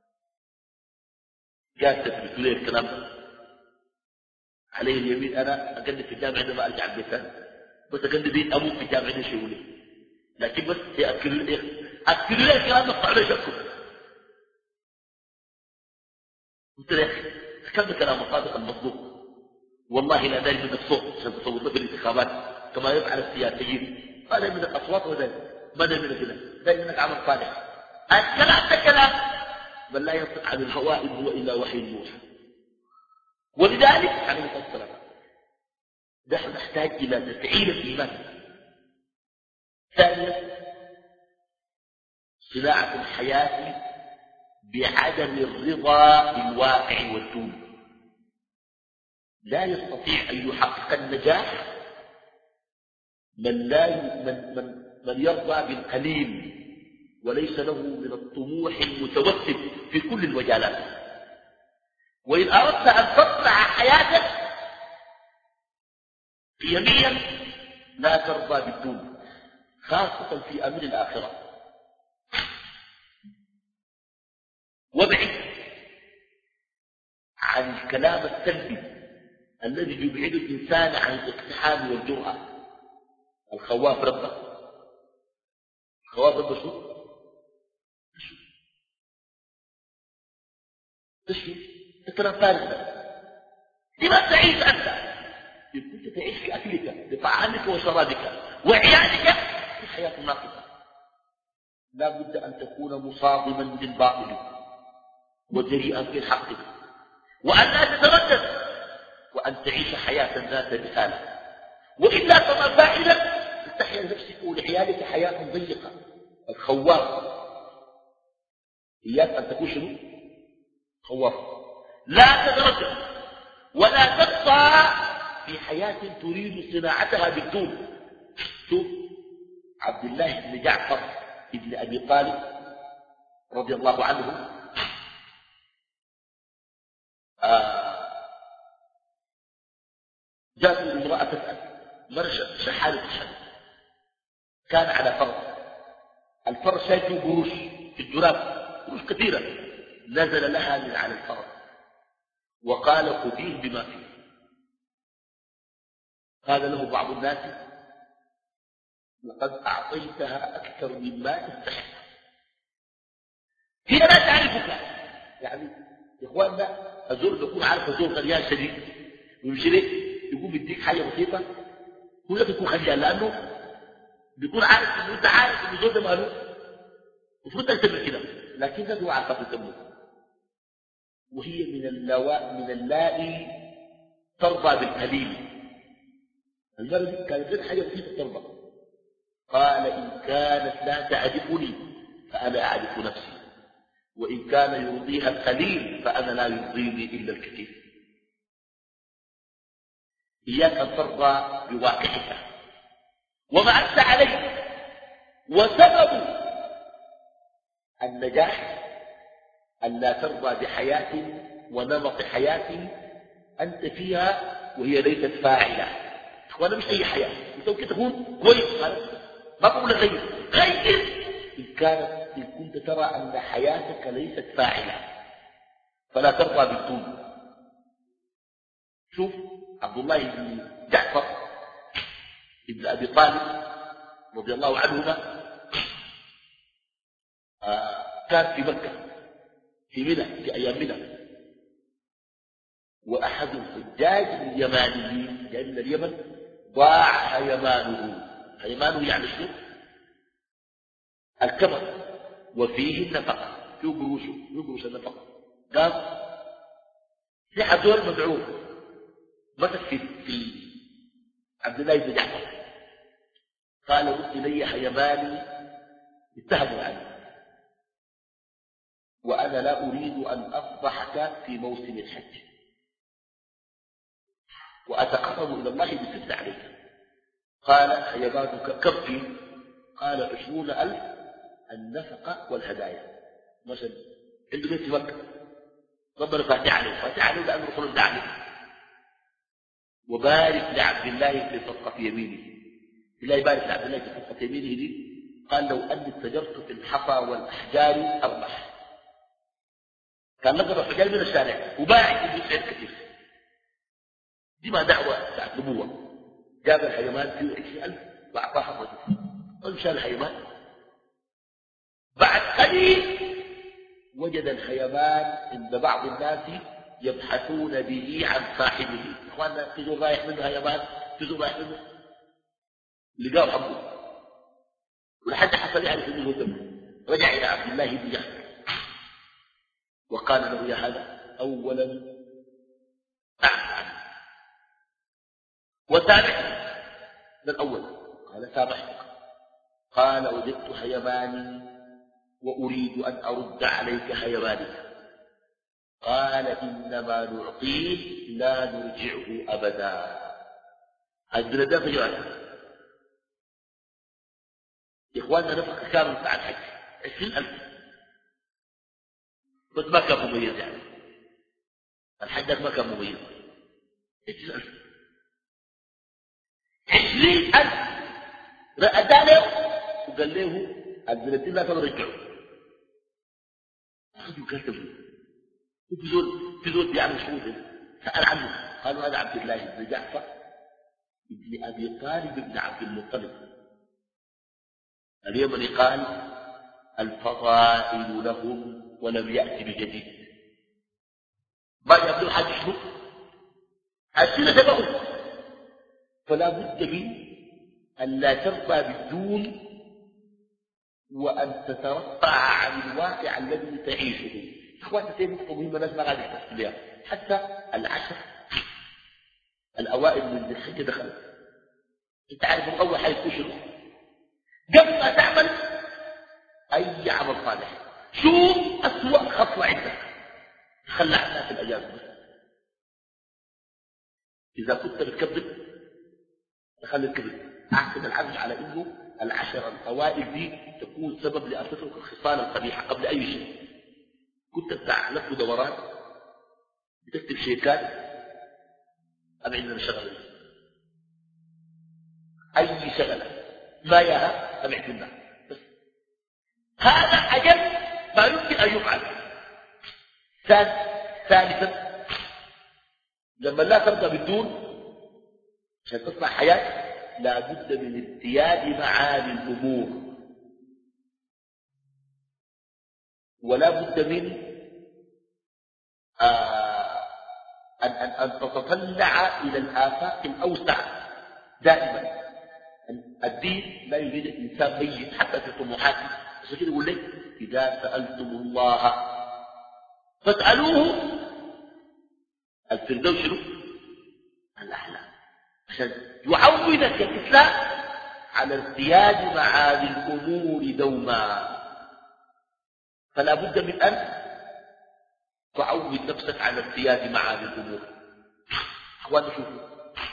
جالس تثبت لي الكلام ده عليه اليمين. أنا أقدم في الجامعة عندما أرجع البيت بس أقدم بيت أموت في الجامعة شغلي، لكن بس أذكر لي الكلام نقطع عليه شكله. قلت له يا أخي كم كلام الصادق المصدوق، والله لا داري منك صوت عشان تصوت له في الانتخابات كما يفعل السياسيين. ما داري منك أصوات ولا ما داري منك كذا، داري منك عمل صالح. الكلام ده كلام بل لا ينطق عن الهواء إن هو إلا وحي يوحى. ولذلك عليه الصلاة والسلام نحن نحتاج إلى تفعيل الإيمان. ثانيا صناعة الحياة بعدم الرضا بالواقع والدون. لا يستطيع أن يحقق النجاح من يرضى بالقليل وليس له من الطموح المتوسط في كل المجالات. وإن أردت أن تصنع حياتك قيميا لا ترضى بالدون، خاصة في أمر الآخرة. وابعد عن الكلام السلبي الذي يبعد الإنسان عن الاقتحام والجرأة. الخواف ربه، الخواف ربه شو؟ الكلام فارغ. لماذا تعيش أنت؟ إن كنت تعيش في أكلك بطعامك وشرابك وعيالك في حياة ناقصة. لا بد أن تكون مصادما بالباطل وجريئا في الحق، وأن لا تتردد، وأن تعيش حياة ذات رسالة. وإلا فما فائدة تحيا لنفسك ولعيالك حياة ضيقة. الخواف إياك أن تكون شنو؟ خواف. لا تتردد ولا تقطع في حياة تريد صناعتها بالدون. شوف عبد الله بن جعفر بن أبي طالب رضي الله عنه جاءت امرأة تسأل، مرشد شحالة الشمس، كان على فرس، الفرس شايفه قروش في الجراب، قروش كثيرة، نزل لها من على الفرس وقال خذيه بما فيه. قال له بعض الناس لقد أعطيتها أكثر مما تستحق، هي لا تعرفك. يعني يا إخواننا الزول يكون عارف الزول غليان شديد ويمشي لك يقوم يديك حاجة بسيطة كلها تكون خليان، لأنه بيكون عارف إنه أنت عارف إنه الزول ده ماله المفروض تنتبه كده، لكن هو عارفة تنتبه. وهي من اللائي ترضى بالقليل. المرأة كانت لها حاجة بسيطة ترضى. قال إن كانت لا تعرفني فأنا أعرف نفسي، وإن كان يرضيها القليل فأنا لا يرضيني إلا الكثير. إياك أن ترضى بواقعك وما أنت عليه. وسبب النجاح أن لا ترضى بحياة ونمط حياة أنت فيها وهي ليست فاعلة. وأنا مش أي حياة، أنت ممكن تكون كويس، ما بقول غير إن كنت ترى أن حياتك ليست فاعلة فلا ترضى بالدون. شوف عبد الله بن جعفر ابن أبي طالب رضي الله عنهما كان في مكة في منى في أيام منى، وأحد الحجاج اليمانيين جاء من اليمن ضاع حيمانه. حيمانه يعني شو؟ الكبر وفيه النفقة، فيه قروش النفقة. قام في حدور مدعو مسك في عبد الله بن جعفر، قال رد إلي حيماني اتهموا عني، وأنا لا أريد أن أفضحك في موسم الحج، وأتقرب إلى الله بالسد عليك. قال حيمانك كم فيه؟ قال 20,000 النفقة والهدايا. مثلا عنده بيت في مكة، ربنا فاتح عليه لأنه رسول عليه. وبارك لعبد الله في صفقة يمينه، الله يبارك لعبد الله في صفقة يمينه دي. قال لو أني اتجرت في الحصى والأحجار أربح. كان نقرأ الحجار من الشارع وباعت في خير كثير. دي ما دعوة بتاعت نبوة. جاب الحيوان فيه 20,000 وأعطاها الرجل، ومشى الحيوان. بعد قليل وجد الحيوان عند بعض الناس يبحثون به عن صاحبه. اخواننا تزور رايح منه حيوان، تزور رايح منه، لقاه حبه ولحد حصل يعرف انه دم. رجع الى عبد الله بن جعفر وقال له يا هذا اولا اعف عنه وسامحني. من الاول قال سامحتك. قال وجدت حيواني وأريد أن أرد عليك حيوانك. قال إنما نعطيه لا نرجعه أبدا. البلدان في جوالها إخواننا نفق كامل بتاع الحج 20,000 بس ما كان مميز يعني الحج ما كان مميز 20,000 20,000 رأى له وقال له البلدين لا ترجعوا. أخذوا كاتبوا في زول بيعمل شروط سأل عنه قالوا هذا عبد الله بن جعفر ابن أبي طالب بن عبد المطلب. اليمني قال الفضائل لهم ولم يأتي بجديد. ما يبدو حاجة شنو السنة تبعه. فلا بد من أن لا ترضى بالدون وأن تترفع عن الواقع الذي تعيشه. اخواننا سيد نقطة مهمة لازم قاعد يحتفل بها. حتى العشر الأوائل من الحج دخل أنت عارف من أول حاجة شنو قبل ما تعمل أي عمل صالح شوف أسوأ خطوة عندك خلى الناس الأجازة. إذا كنت بتكذب تخلي الكذب أحسن العمل على إنه العشر الأوائل دي تكون سبب لأن تترك الخصال القبيحة قبل أي شيء. كنت بتاع لف دوران بتكتب شيكات أبعد من الشغل أي شغلة ما ياها أبعد منها بس هذا أجل ما يمكن أن يفعل. ثالثا لما لا ترضى بالدون عشان تصنع حياة لا بد من ابتياد معاني الأمور ولا بد من أن تتطلع إلى الآفاق الأوسع دائما. الدين لا يريد الإنسان ميت حتى في طموحاته. عشان كده يقول لك إذا سألتم الله فاسألوه الفردوس شنو الأعلى عشان يعودك الإسلام على ارتياد معاني الأمور دوما. فلا بد من أن تعود نفسك على ارتياد معاني الأمور. أخواني شوفوا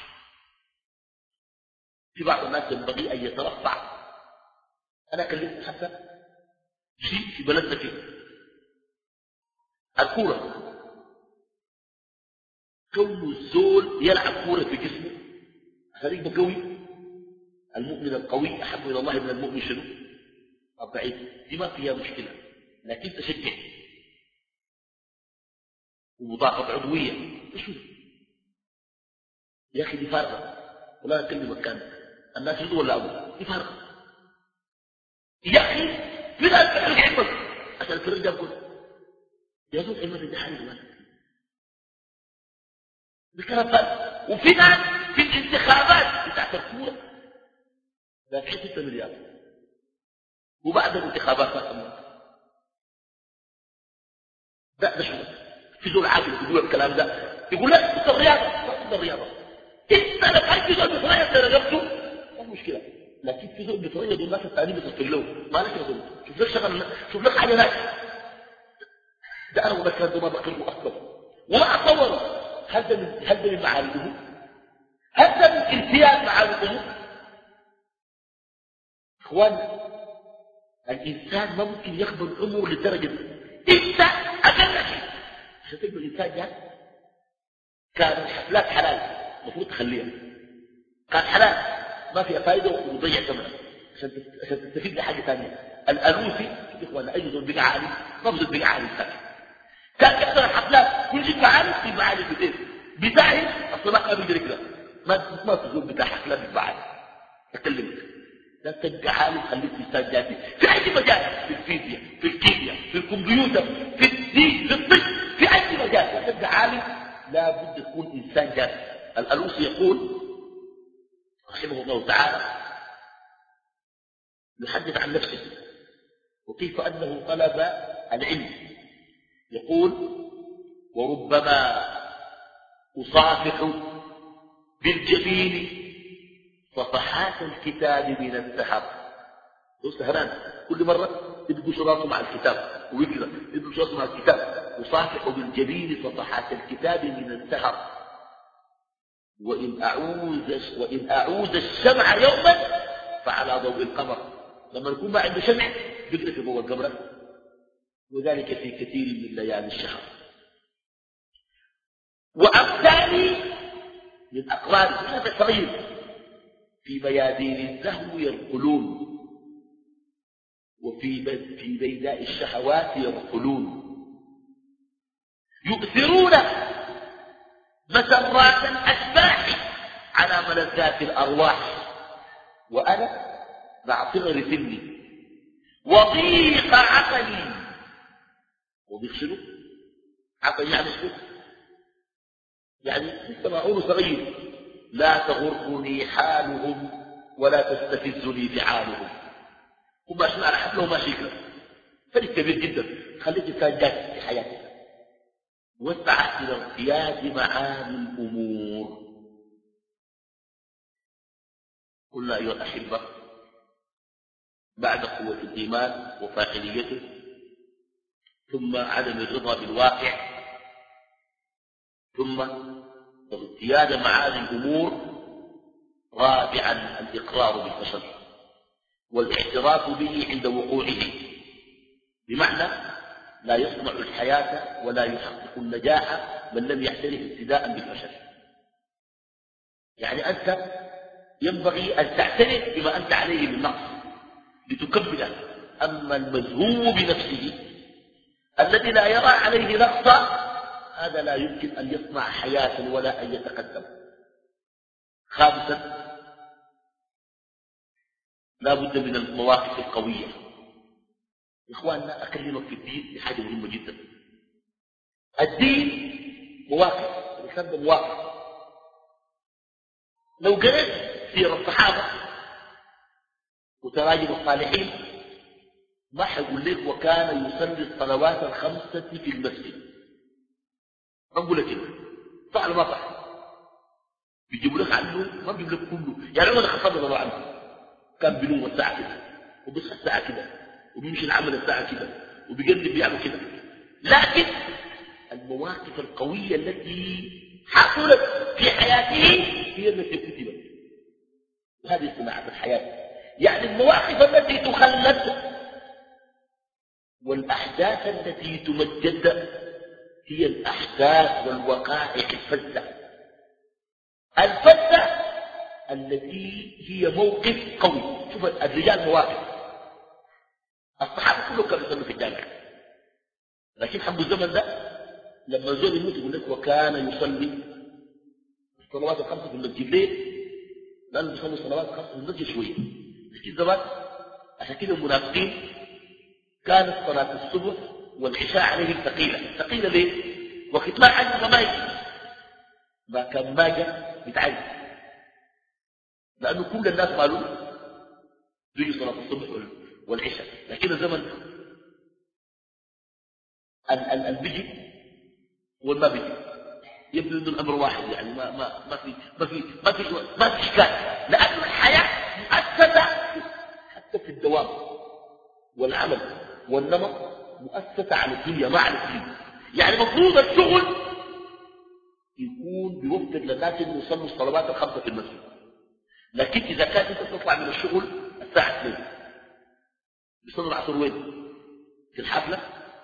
في بعض الناس ينبغي أن يترفع. أنا كلمت حتى شيء في بلدنا فيه الكورة. كل الزول يلعب كورة في جسمه عشان يبقى قوي. المؤمن القوي أحب إلى الله من المؤمن شنو الضعيف. دي ما فيها مشكلة لكن تشجع ومضاعفة عضوية شوف يا أخي دي فارغة ولا أكلمك كان الناس يرضوا ولا أبو دي فارغة يا أخي في ناس بحرق عمك عشان الفرق ده أقول يا زول عمك دي حاجة مالك بكلام فارغ. وفي ناس في الانتخابات بتاعت الكورة دافعين 6 مليار وبعد الانتخابات ما تموت ده شو في زول عاقل يقول الكلام ده يقول لك انت الرياضه ما الرياضه انت لو كان في زول بيتريض لرقبته ما مشكله لكن في زول بيتريض والناس الثانيين بيتصلوا ما لك يا زول شوف لك شغل شوف لك حاجه ناجحه. ده انا وبكر ده ما بقره اصلا وما اتصور هل ده من معارضه هل ده من امتياز معارضه. اخوان الانسان ما ممكن يقبل الامور للدرجه دي. انت اقل شيء عشان تقبل الانسان جاء كان الحفلات حلال المفروض تخليها كان حلال ما فيها فائده وتضيع ثمنها عشان تستفيد بحاجه ثانيه. الالوسي يا اخوانا اي زول بقى عالي ما بزول بقى عالي ثاني كان يحضر الحفلات كل شيء عالي في معالي في البيت بتاعي اصلا ما كان بيجري كده ما تزول بتاع حفلات بتاعي اكلمك لا تبقى عالي خليك انسان جادي في اي مجال في الفيزياء في الكيمياء في الكمبيوتر في الدين في الطب في اي مجال لا تبقى عالي لا بد تكون انسان جادي. الالوسي يقول رحمه الله تعالى يحدث عن نفسه وكيف انه طلب العلم يقول وربما اصافح بالجبين صفحات الكتاب من السحر. سهران كل مرة يبقوا راسه مع الكتاب ويقرا، يبقوا راسه مع الكتاب. وصافح بالجبين صفحات الكتاب من السهر. وإن أعوز الشمع يوما فعلى ضوء القمر. لما يكون ما عنده شمع بيقرا في ضوء القمر. وذلك في كثير من ليالي الشهر. وأمثالي من أقران هذا صغير في ميادين الزهو يرقلون، وفي بيداء الشهوات يرقلون، يؤثرون مسرات الأشباح على ملذات الأرواح، وأنا مع صغر سني وضيق عقلي. وضيق شنو؟ عقل يعني شنو؟ يعني لسه معقول صغير. لا تغرني حالهم ولا تستفزني فعالهم. هم ماشيين على حفله وماشي كده، فرق كبير جدا. خليك كان جاد في حياتك واسعى الى ارتياد معاني الامور. قلنا ايها الاحبه بعد قوه الايمان وفاعليته ثم عدم الرضا بالواقع ثم ارتياد معاني الامور، رابعا الاقرار بالفشل والاعتراف به عند وقوعه. بمعنى لا يصنع الحياة ولا يحقق النجاح من لم يعترف ابتداء بالفشل. يعني أنت ينبغي أن تعترف بما أنت عليه من نقص لتكمله. أما المذهوب بنفسه الذي لا يرى عليه نقصا هذا لا يمكن أن يصنع حياة ولا أن يتقدم. خامسا لا بد من المواقف القوية. إخواننا أكلمك في الدين بحاجة مهمة جدا. الدين مواقف، الإنسان مواقف. لو قرأت سير الصحابة وتراجم الصالحين ما حيقول لك وكان يصلي الصلوات الخمسة في المسجد. ما بقول لك كده صح ولا ما صح؟ بيجيبوا لك عنه ما بيجيب لك كله. يعني عمر الخطاب رضي الله عنه كان بينوم الساعة كده وبيصحى الساعة كده وبيمشي العمل الساعة كده وبيقلب بيعمل كده. لكن المواقف القوية التي حصلت في حياته هي التي كتبت. وهذه صناعة الحياة. يعني المواقف التي تخلد والأحداث التي تمجد هي الأحداث والوقائع الفذة. الفذة التي هي موقف قوي. شوف الرجال مواقف. الصحابة كلهم كانوا يصلوا في الجامع، لكن حب الزمن ده لما زول يموت يقول لك وكان يصلي الصلوات الخمسة في المسجد. ليه؟ لأنه بيصلي الصلوات الخمسة في المسجد شوية. لكن زمان عشان كده المنافقين كانت صلاة الصبح والعشاء عليهم ثقيلة. ثقيلة ليه؟ وقت ما عجب ما يجي ما كان ما جاء بتعجب، لأنه كل الناس قالوا بيجي صلاة الصبح والعشاء. لكن الزمن البيجي والما بيجي يبدو أن الأمر واحد. يعني ما في إشكال، لأن الحياة مؤسسة حتى في الدوام والعمل والنمط مؤسسة على الدنيا ما على الدين. يعني مفروض الشغل يكون بيوفر للناس انه يصلوا الصلوات الخمسة في المسجد. لكن إذا كان أنت تطلع من الشغل الساعة 2 بيصلوا العصر وين؟ في الحفلة؟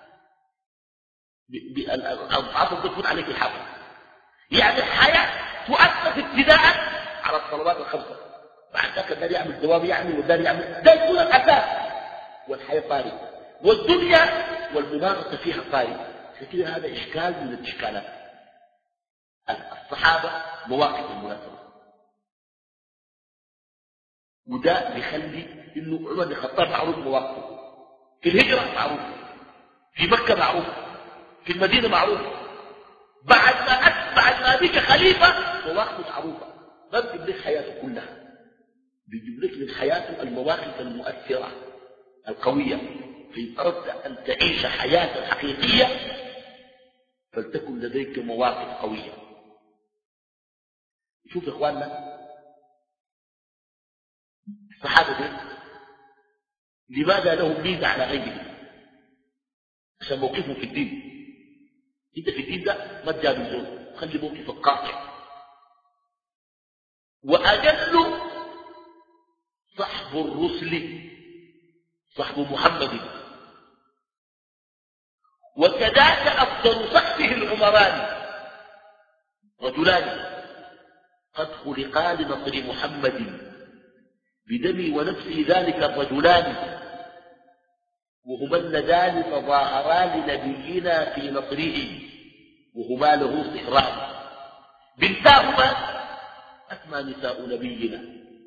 العصر تفوت عليك الحفلة. يعني الحياة تؤسس ابتداء على الصلوات الخمسة. بعد ذلك الدار يعمل دوام يعني والدار يعمل ده يكون الأساس. والحياة طارئة والدنيا والممارسة فيها طارئة. فكده هذا إشكال من الإشكالات. الصحابة مواقف المناسبة، وده بيخلي إنه عمر بن الخطاب معروف مواقفه. في الهجرة معروف، في مكة معروف، في المدينة معروف. بعد ما بك خليفة مواقفه معروفة. ما بيجيب لك حياته كلها، بيجيب لك من حياته المواقف المؤثرة القوية. في أردت أن تعيش حياة حقيقية فلتكن لديك مواقف قوية. شوف يا إخواننا الصحابة دي لماذا لهم ميزة على غيرهم؟ عشان موقفهم في الدين. انت في الدين ده ما تجاب الزول، خلي موقفك قاطع. وأجل صحب الرسل صحب محمد، وكذاك أفضل صحبه العمران رجلان قد خلقا لنصر محمد بدمي ونفسي، ذلك الرجلان وهما اللذان تظاهرا لنبينا في نصره وهما له صهران، بنتاهما أسمى نساء نبينا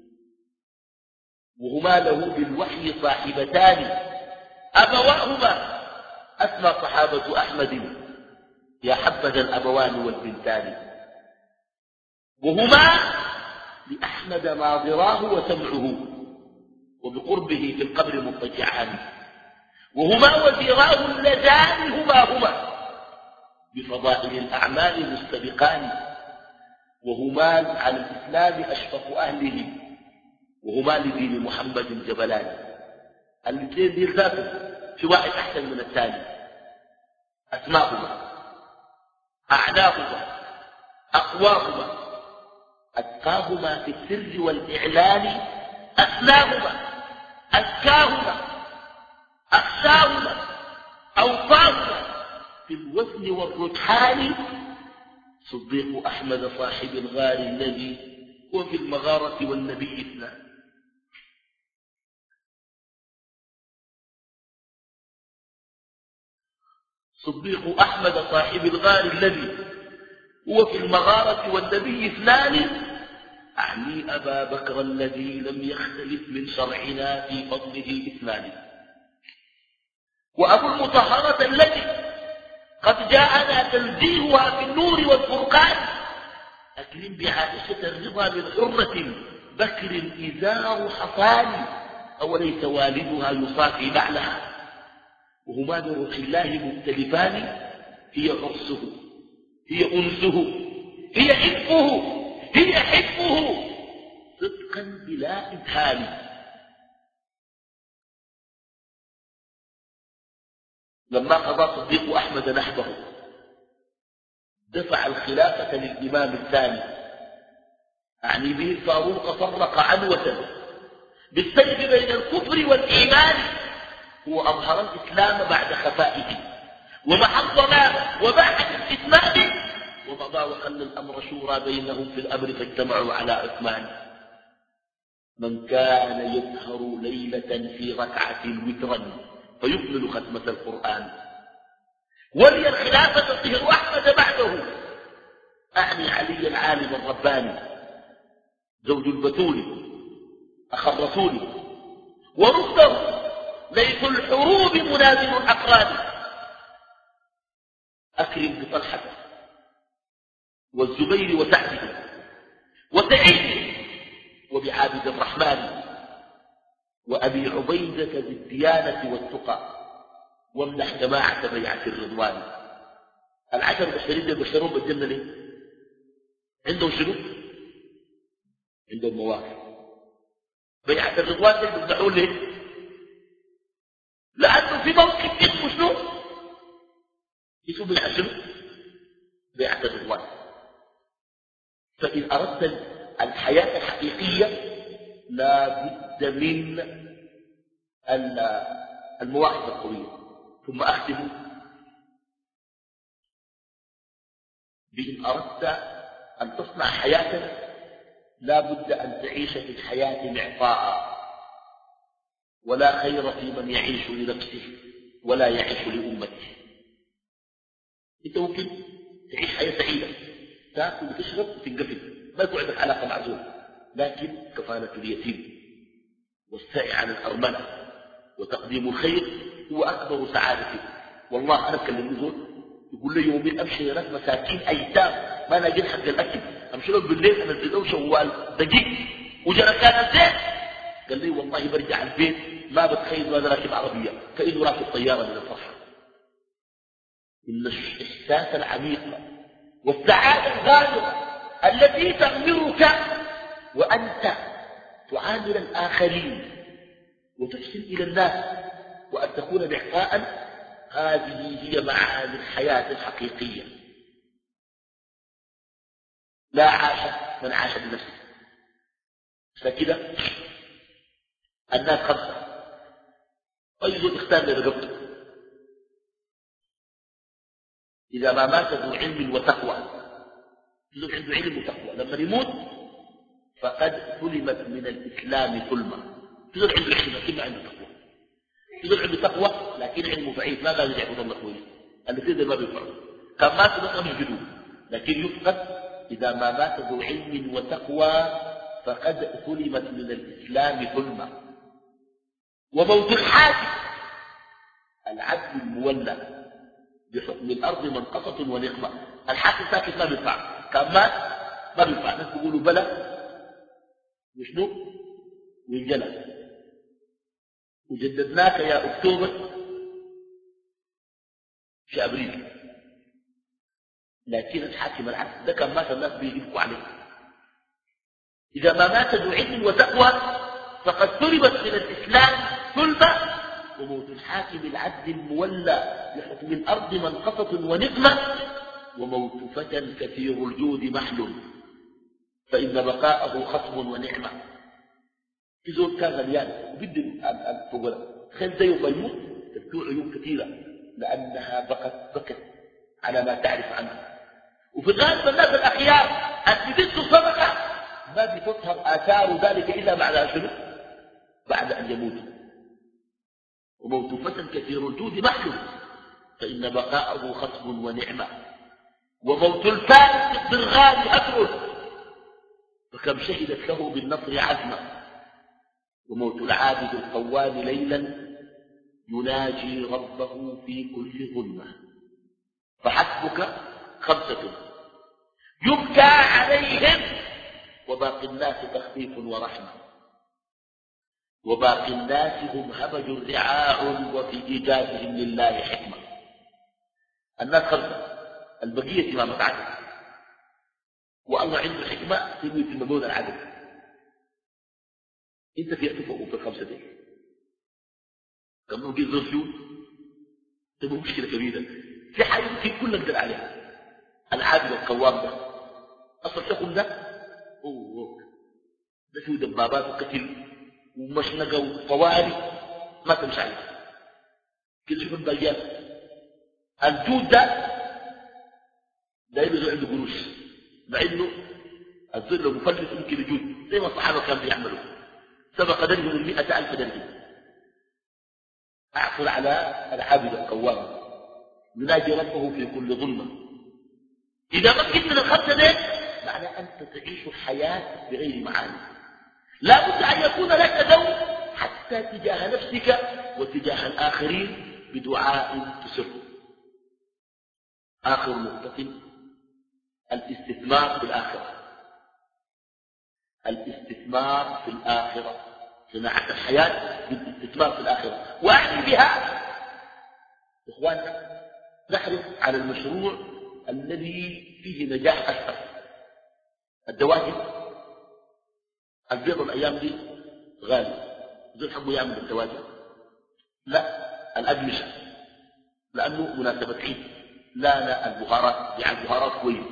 وهما له بالوحي صاحبتان، أبواهما أسمى صحابة أحمد يا حبذا الأبوان والبنتان، وهما لأحمد ناظراه وسمعه وبقربه في القبر مضطجعان، وهما وزيراه اللذان هما بفضائل الأعمال مستبقان، وهما على الإسلام أشفق أهله وهما لدين محمد جبلان. الاثنين دين ذاته في واحد أحسن من الثاني، أسماءهما أعلاهما أقواهما أتقاهما في السر والإعلان، أسناهما أزكاهما أخشاهما أوفاهما في الوزن والرجحان، صديق أحمد صاحب الغار الذي هو في المغارة والنبي اثنان. صديق أحمد صاحب الغار الذي هو في المغارة والنبي اثنان، أعني أبا بكر الذي لم يختلف من شرعنا في فضله اثنان، وأبو المطهرة التي قد جاءنا تنزيهها في النور والفرقان، أكرم بعائشة الرضا من حرة بكر إزار حصان، أوليس والدها يصافي بعلها وهما بروح الله مختلفان، هي عرسه هي أنسه هي حبه هي حبه صدقا بلا إدهام. لما قضى صديق أحمد نحبه دفع الخلافة للإمام الثاني، أعني به الفاروق فرق عنوة بالسيف بين الكفر والإيمان، هو أظهر الإسلام بعد خفائه ومحى الضلال وباح الإثمان، ومضى وخلى الأمر شورى بينهم في الأمر فاجتمعوا على عثمان. من كان يسهر ليلة في ركعة وترا فيكمل ختمة القرآن، ولي الخلافة صهر أحمد بعده، أعني علي العالم الرباني زوج البتول أخ الرسول، ورده ليث الحروب منازل الأقران، أكرم بطلحة والزبير وسعد وسعيد وبعابد الرحمن وأبي عبيدة ذي الديانة والتقى، وامدح جماعة بيعة الرضوان. العشر البشرين يبشرون بالجنة ليه؟ عندهم شنو؟ عندهم مواقف. بيعة الرضوان دي بيمدحون ليه؟ لأنه في موقف اسمه شنو؟ اسمه بيعة شنو؟ بيعة الرضوان. فإن أردت الحياة الحقيقية لا بد من المواقف القوية. ثم أختم بإن أردت أن تصنع حياة لا بد أن تعيش في الحياة معطاء، ولا خير في من يعيش لنفسه ولا يعيش لأمته. أنت ممكن تعيش حياة سعيدة، تأكل وتشرب وتنقفل، ما يكون عندك علاقة مع زول، لكن كفالة اليتيم والسعي عن الأرملة وتقديم الخير هو أكبر سعادتي. والله أنا أتكلم زول يقول لي يومين أمشي لناس مساكين أيتام ما لاقين حق الأكل، أمشي لهم بالليل أنزل لهم شوال دقيق وجركان الزيت، قال لي والله برجع البيت ما بتخيل وأنا راكب عربية كأنه راكب طيارة من الفرحة. إن الإحساس العميق والسعادة الغالية التي تغمرك وأنت تعامل الآخرين وتحسن إلى الناس وأن تكون بإحقاء. هذه هي معاني الحياة الحقيقية. لا عاش من عاش بنفسه. فكده الناس خمسة، أيضا اختار لرقبته إذا ما مات ذو علم وتقوى. ذو عنده علم وتقوى لما يموت فقد سلمت من الإسلام ظلمة. ذو عنده علم لكن ما عنده تقوى. ذو عنده تقوى لكن علمه ضعيف، ما قادر يعبد الله كويس. الاثنين ما بينفعوا. كان مات بقى بالجدود، لكن يفقد إذا ما مات ذو علم وتقوى فقد سلمت من الإسلام ظلمة. وموت الحاكم العدل المولى بحكم الأرض منقصة ونقمة. الحاكم ساكت ما بينفع، كان مات ما بينفع. الناس بيقولوا بلى وشنو وانجلى وجددناك يا أكتوبر في أبريل. لكن الحاكم العدل ده كان مات الناس بيجيبوا عليه. إذا ما مات ذو علم وتقوى فقد سلبت من الإسلام ظلمة. وموت الحاكم العدل المولى بحكم الأرض منقصة ونقمة. وموت فتى كثير الجود محل فإن بقاءه خصم ونعمة. إذا كان غليان وبدي الفقراء تخيل زيه بيموت تبكوا عيون كثيرة لأنها بكت على ما تعرف عنه. وفي الغالب الناس الأخيار أثبتت صدقة ما بتظهر آثار ذلك إلا بعد شنو؟ بعد أن يموت. وموت فتى كثير الجود محل فإن بقاءه خصم ونعمة. وموت الفارس بالغال أثر فكم شهدت له بالنصر عزما. وموت العابد القوام ليلا يناجي ربه في كل ظلمة. فحسبك خمسة يبكى عليهم وباقي الناس تخفيف ورحمة. وباقي الناس هم همج رعاع وفي إيجادهم لله حكمة. الناس خمسة البقية ما متعدد والله عنده حكمة في مبون العدد. انت في اتفقوا في الخمسة دي كم نوجد ظرفيون تبقى مشكلة كبيرة في حاجة يمكن كل نقدر عليها. العادل القوام ده أصل تقول ده ده فيه دبابات وقتل ومشنقة وطوارئ ما تمشي عليه كده. شوف الباقيات الجود ده دايما عنده قروش مع انه الظل مفلس ممكن يجود زي ما الصحابة كانوا بيعملوا. سبق درهم 100,000 درهم. أعثر على العابد القوام يناجي ربه في كل ظلمة. إذا ما كنت من الخمسة دي معنى أنت تعيش الحياة بغير معاني. لا بد أن يكون لك دور حتى تجاه نفسك وتجاه الآخرين بدعاء تسر. آخر نقطة الاستثمار في الآخرة. الاستثمار في الآخرة صناعة الحياة بالاستثمار في الآخرة. وأعني بها إخواننا نحرص على المشروع الذي فيه نجاح أكثر. الدواجن البيض الأيام دي غالي زي حبوا يعمل الدواجن لا الأقمشة لأنه مناسبة عيد. لا البهارات يعني البهارات كويس.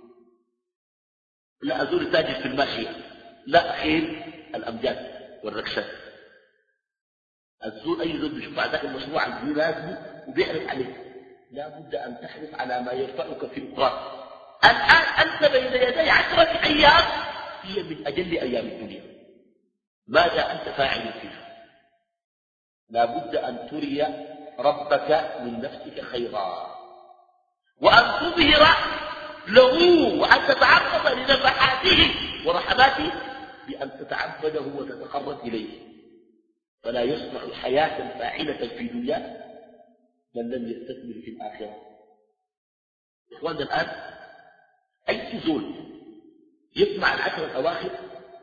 لا أزور تاجر في الماشية لا خير الأمجاد والركشات. الزول أي زول بيشوف بعد ذاك المشروع المناسب وبيعرف عليه. لا بد أن تحرص على ما يرفعك في أخرى. الآن أنت بين يدي 10 أيام هي من أجل أيام الدنيا. ماذا أنت فاعل فيها؟ لا بد أن تري ربك من نفسك خيرا وأن تظهر له وأن تتعرض لنفحاته ورحماته بأن تتعبده وتتقرب إليه. فلا يصنع حياة فاعلة في دنياه من لم يستثمر في الآخرة. إخواننا الآن أي زول يسمع العشر الأواخر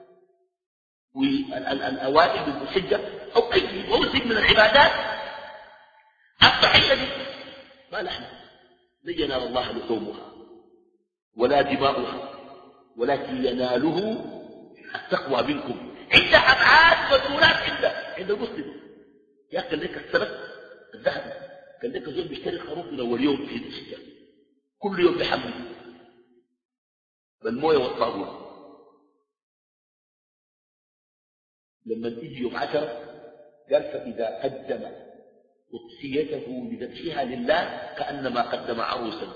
والأوائل من الحجة أو أي موسم من العبادات الضحية دي ما نحن لن ينال الله لحومها ولا دماؤها ولكن يناله التقوى منكم. عند أبعاد مسؤولات عند المسلم يا كان لك السلف الذهبي، كان لك زول بيشتري خروف من اول يوم في الشتاء، كل يوم بيحمل بالمويه والصابون. لما تيجي يوم 10 قال فاذا قدم قدسيته لذبحها لله كانما قدم عروسا.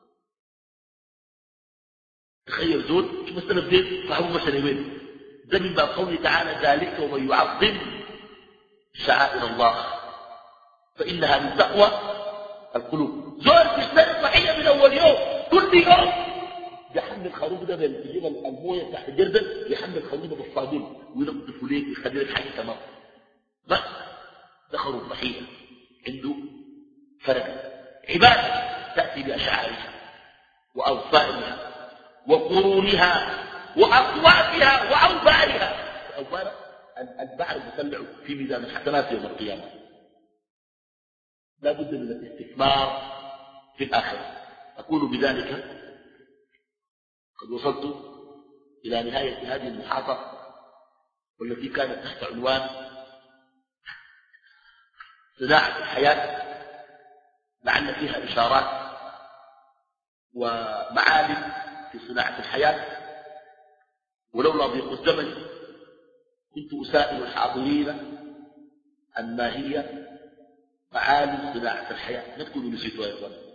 تخيل زول شوف السلف دي صاحبه مثلا وين؟ ده من باب قوله تعالى ذلك ومن يعظم شعائر الله فانها من تقوى القلوب. زول بيشتري صحية من اول يوم، كل يوم بيحمل الخروف ده بيجيب المويه تحت الجردل، بيحمل الخروف ده بالصابون وينظفوا ليك ويخلي لك حاجه تمام. بس ده خروف ضحيه عنده فرق عباده تاتي باشعارها واوصائها وقرونها واصواتها واوبارها. الاوبار البعر المسلع في ميزان الحسنات يوم القيامه. لا بد من الاستثمار في الاخره. اقول بذلك قد وصلت إلى نهاية هذه المحاضرة والتي كانت تحت عنوان صناعة الحياة، لعل فيها إشارات ومعالم في صناعة الحياة. ولولا ضيق الزمن كنت أسائل الحاضرين عن ما هي معالم صناعة الحياة. ندخل نسيتها يا إخوان.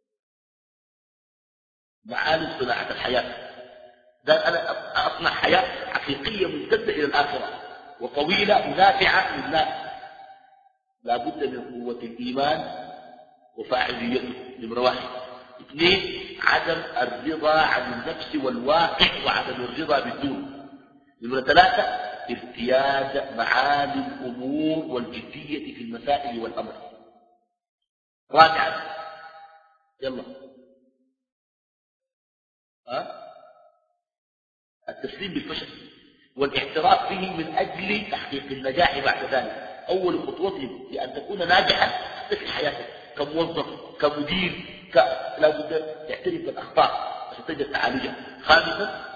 معالم صناعة الحياة ده أنا أصنع حياة حقيقية ممتدة إلى الآخرة وطويلة ونافعة للناس. لا بد من قوة الإيمان وفاعليته. نمرة 1. 2. عدم الرضا عن النفس والواقع وعدم الرضا بالدون. نمرة 3. ارتياد معالي الأمور والجدية في المسائل والأمر. رابعا يلا التسليم بالفشل والاعتراف به من أجل تحقيق النجاح بعد ذلك. أول خطوتهم لأن تكون ناجحا في حياتك كموظف كمدير لا بد تعترف بالأخطاء عشان تقدر تعالجها. خامسا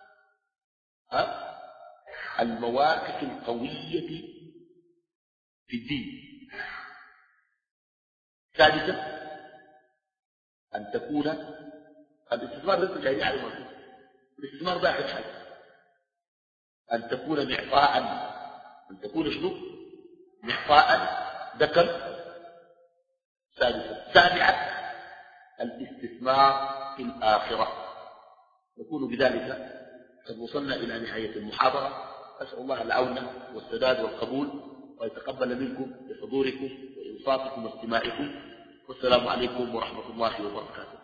المواقف القوية في الدين. ثالثا أن تكون الاستثمار ليس جاي على الموضوع. الاستثمار باحث حاجة أن تكون معطاء، أن تكون شنو؟ معطاء ذكر. ثالثا. سابعا الاستثمار في الآخرة. نكون بذلك قد وصلنا إلى نهاية المحاضرة. أسأل الله العون والسداد والقبول ويتقبل منكم بحضوركم وإنصاتكم واستماعكم. والسلام عليكم ورحمة الله وبركاته.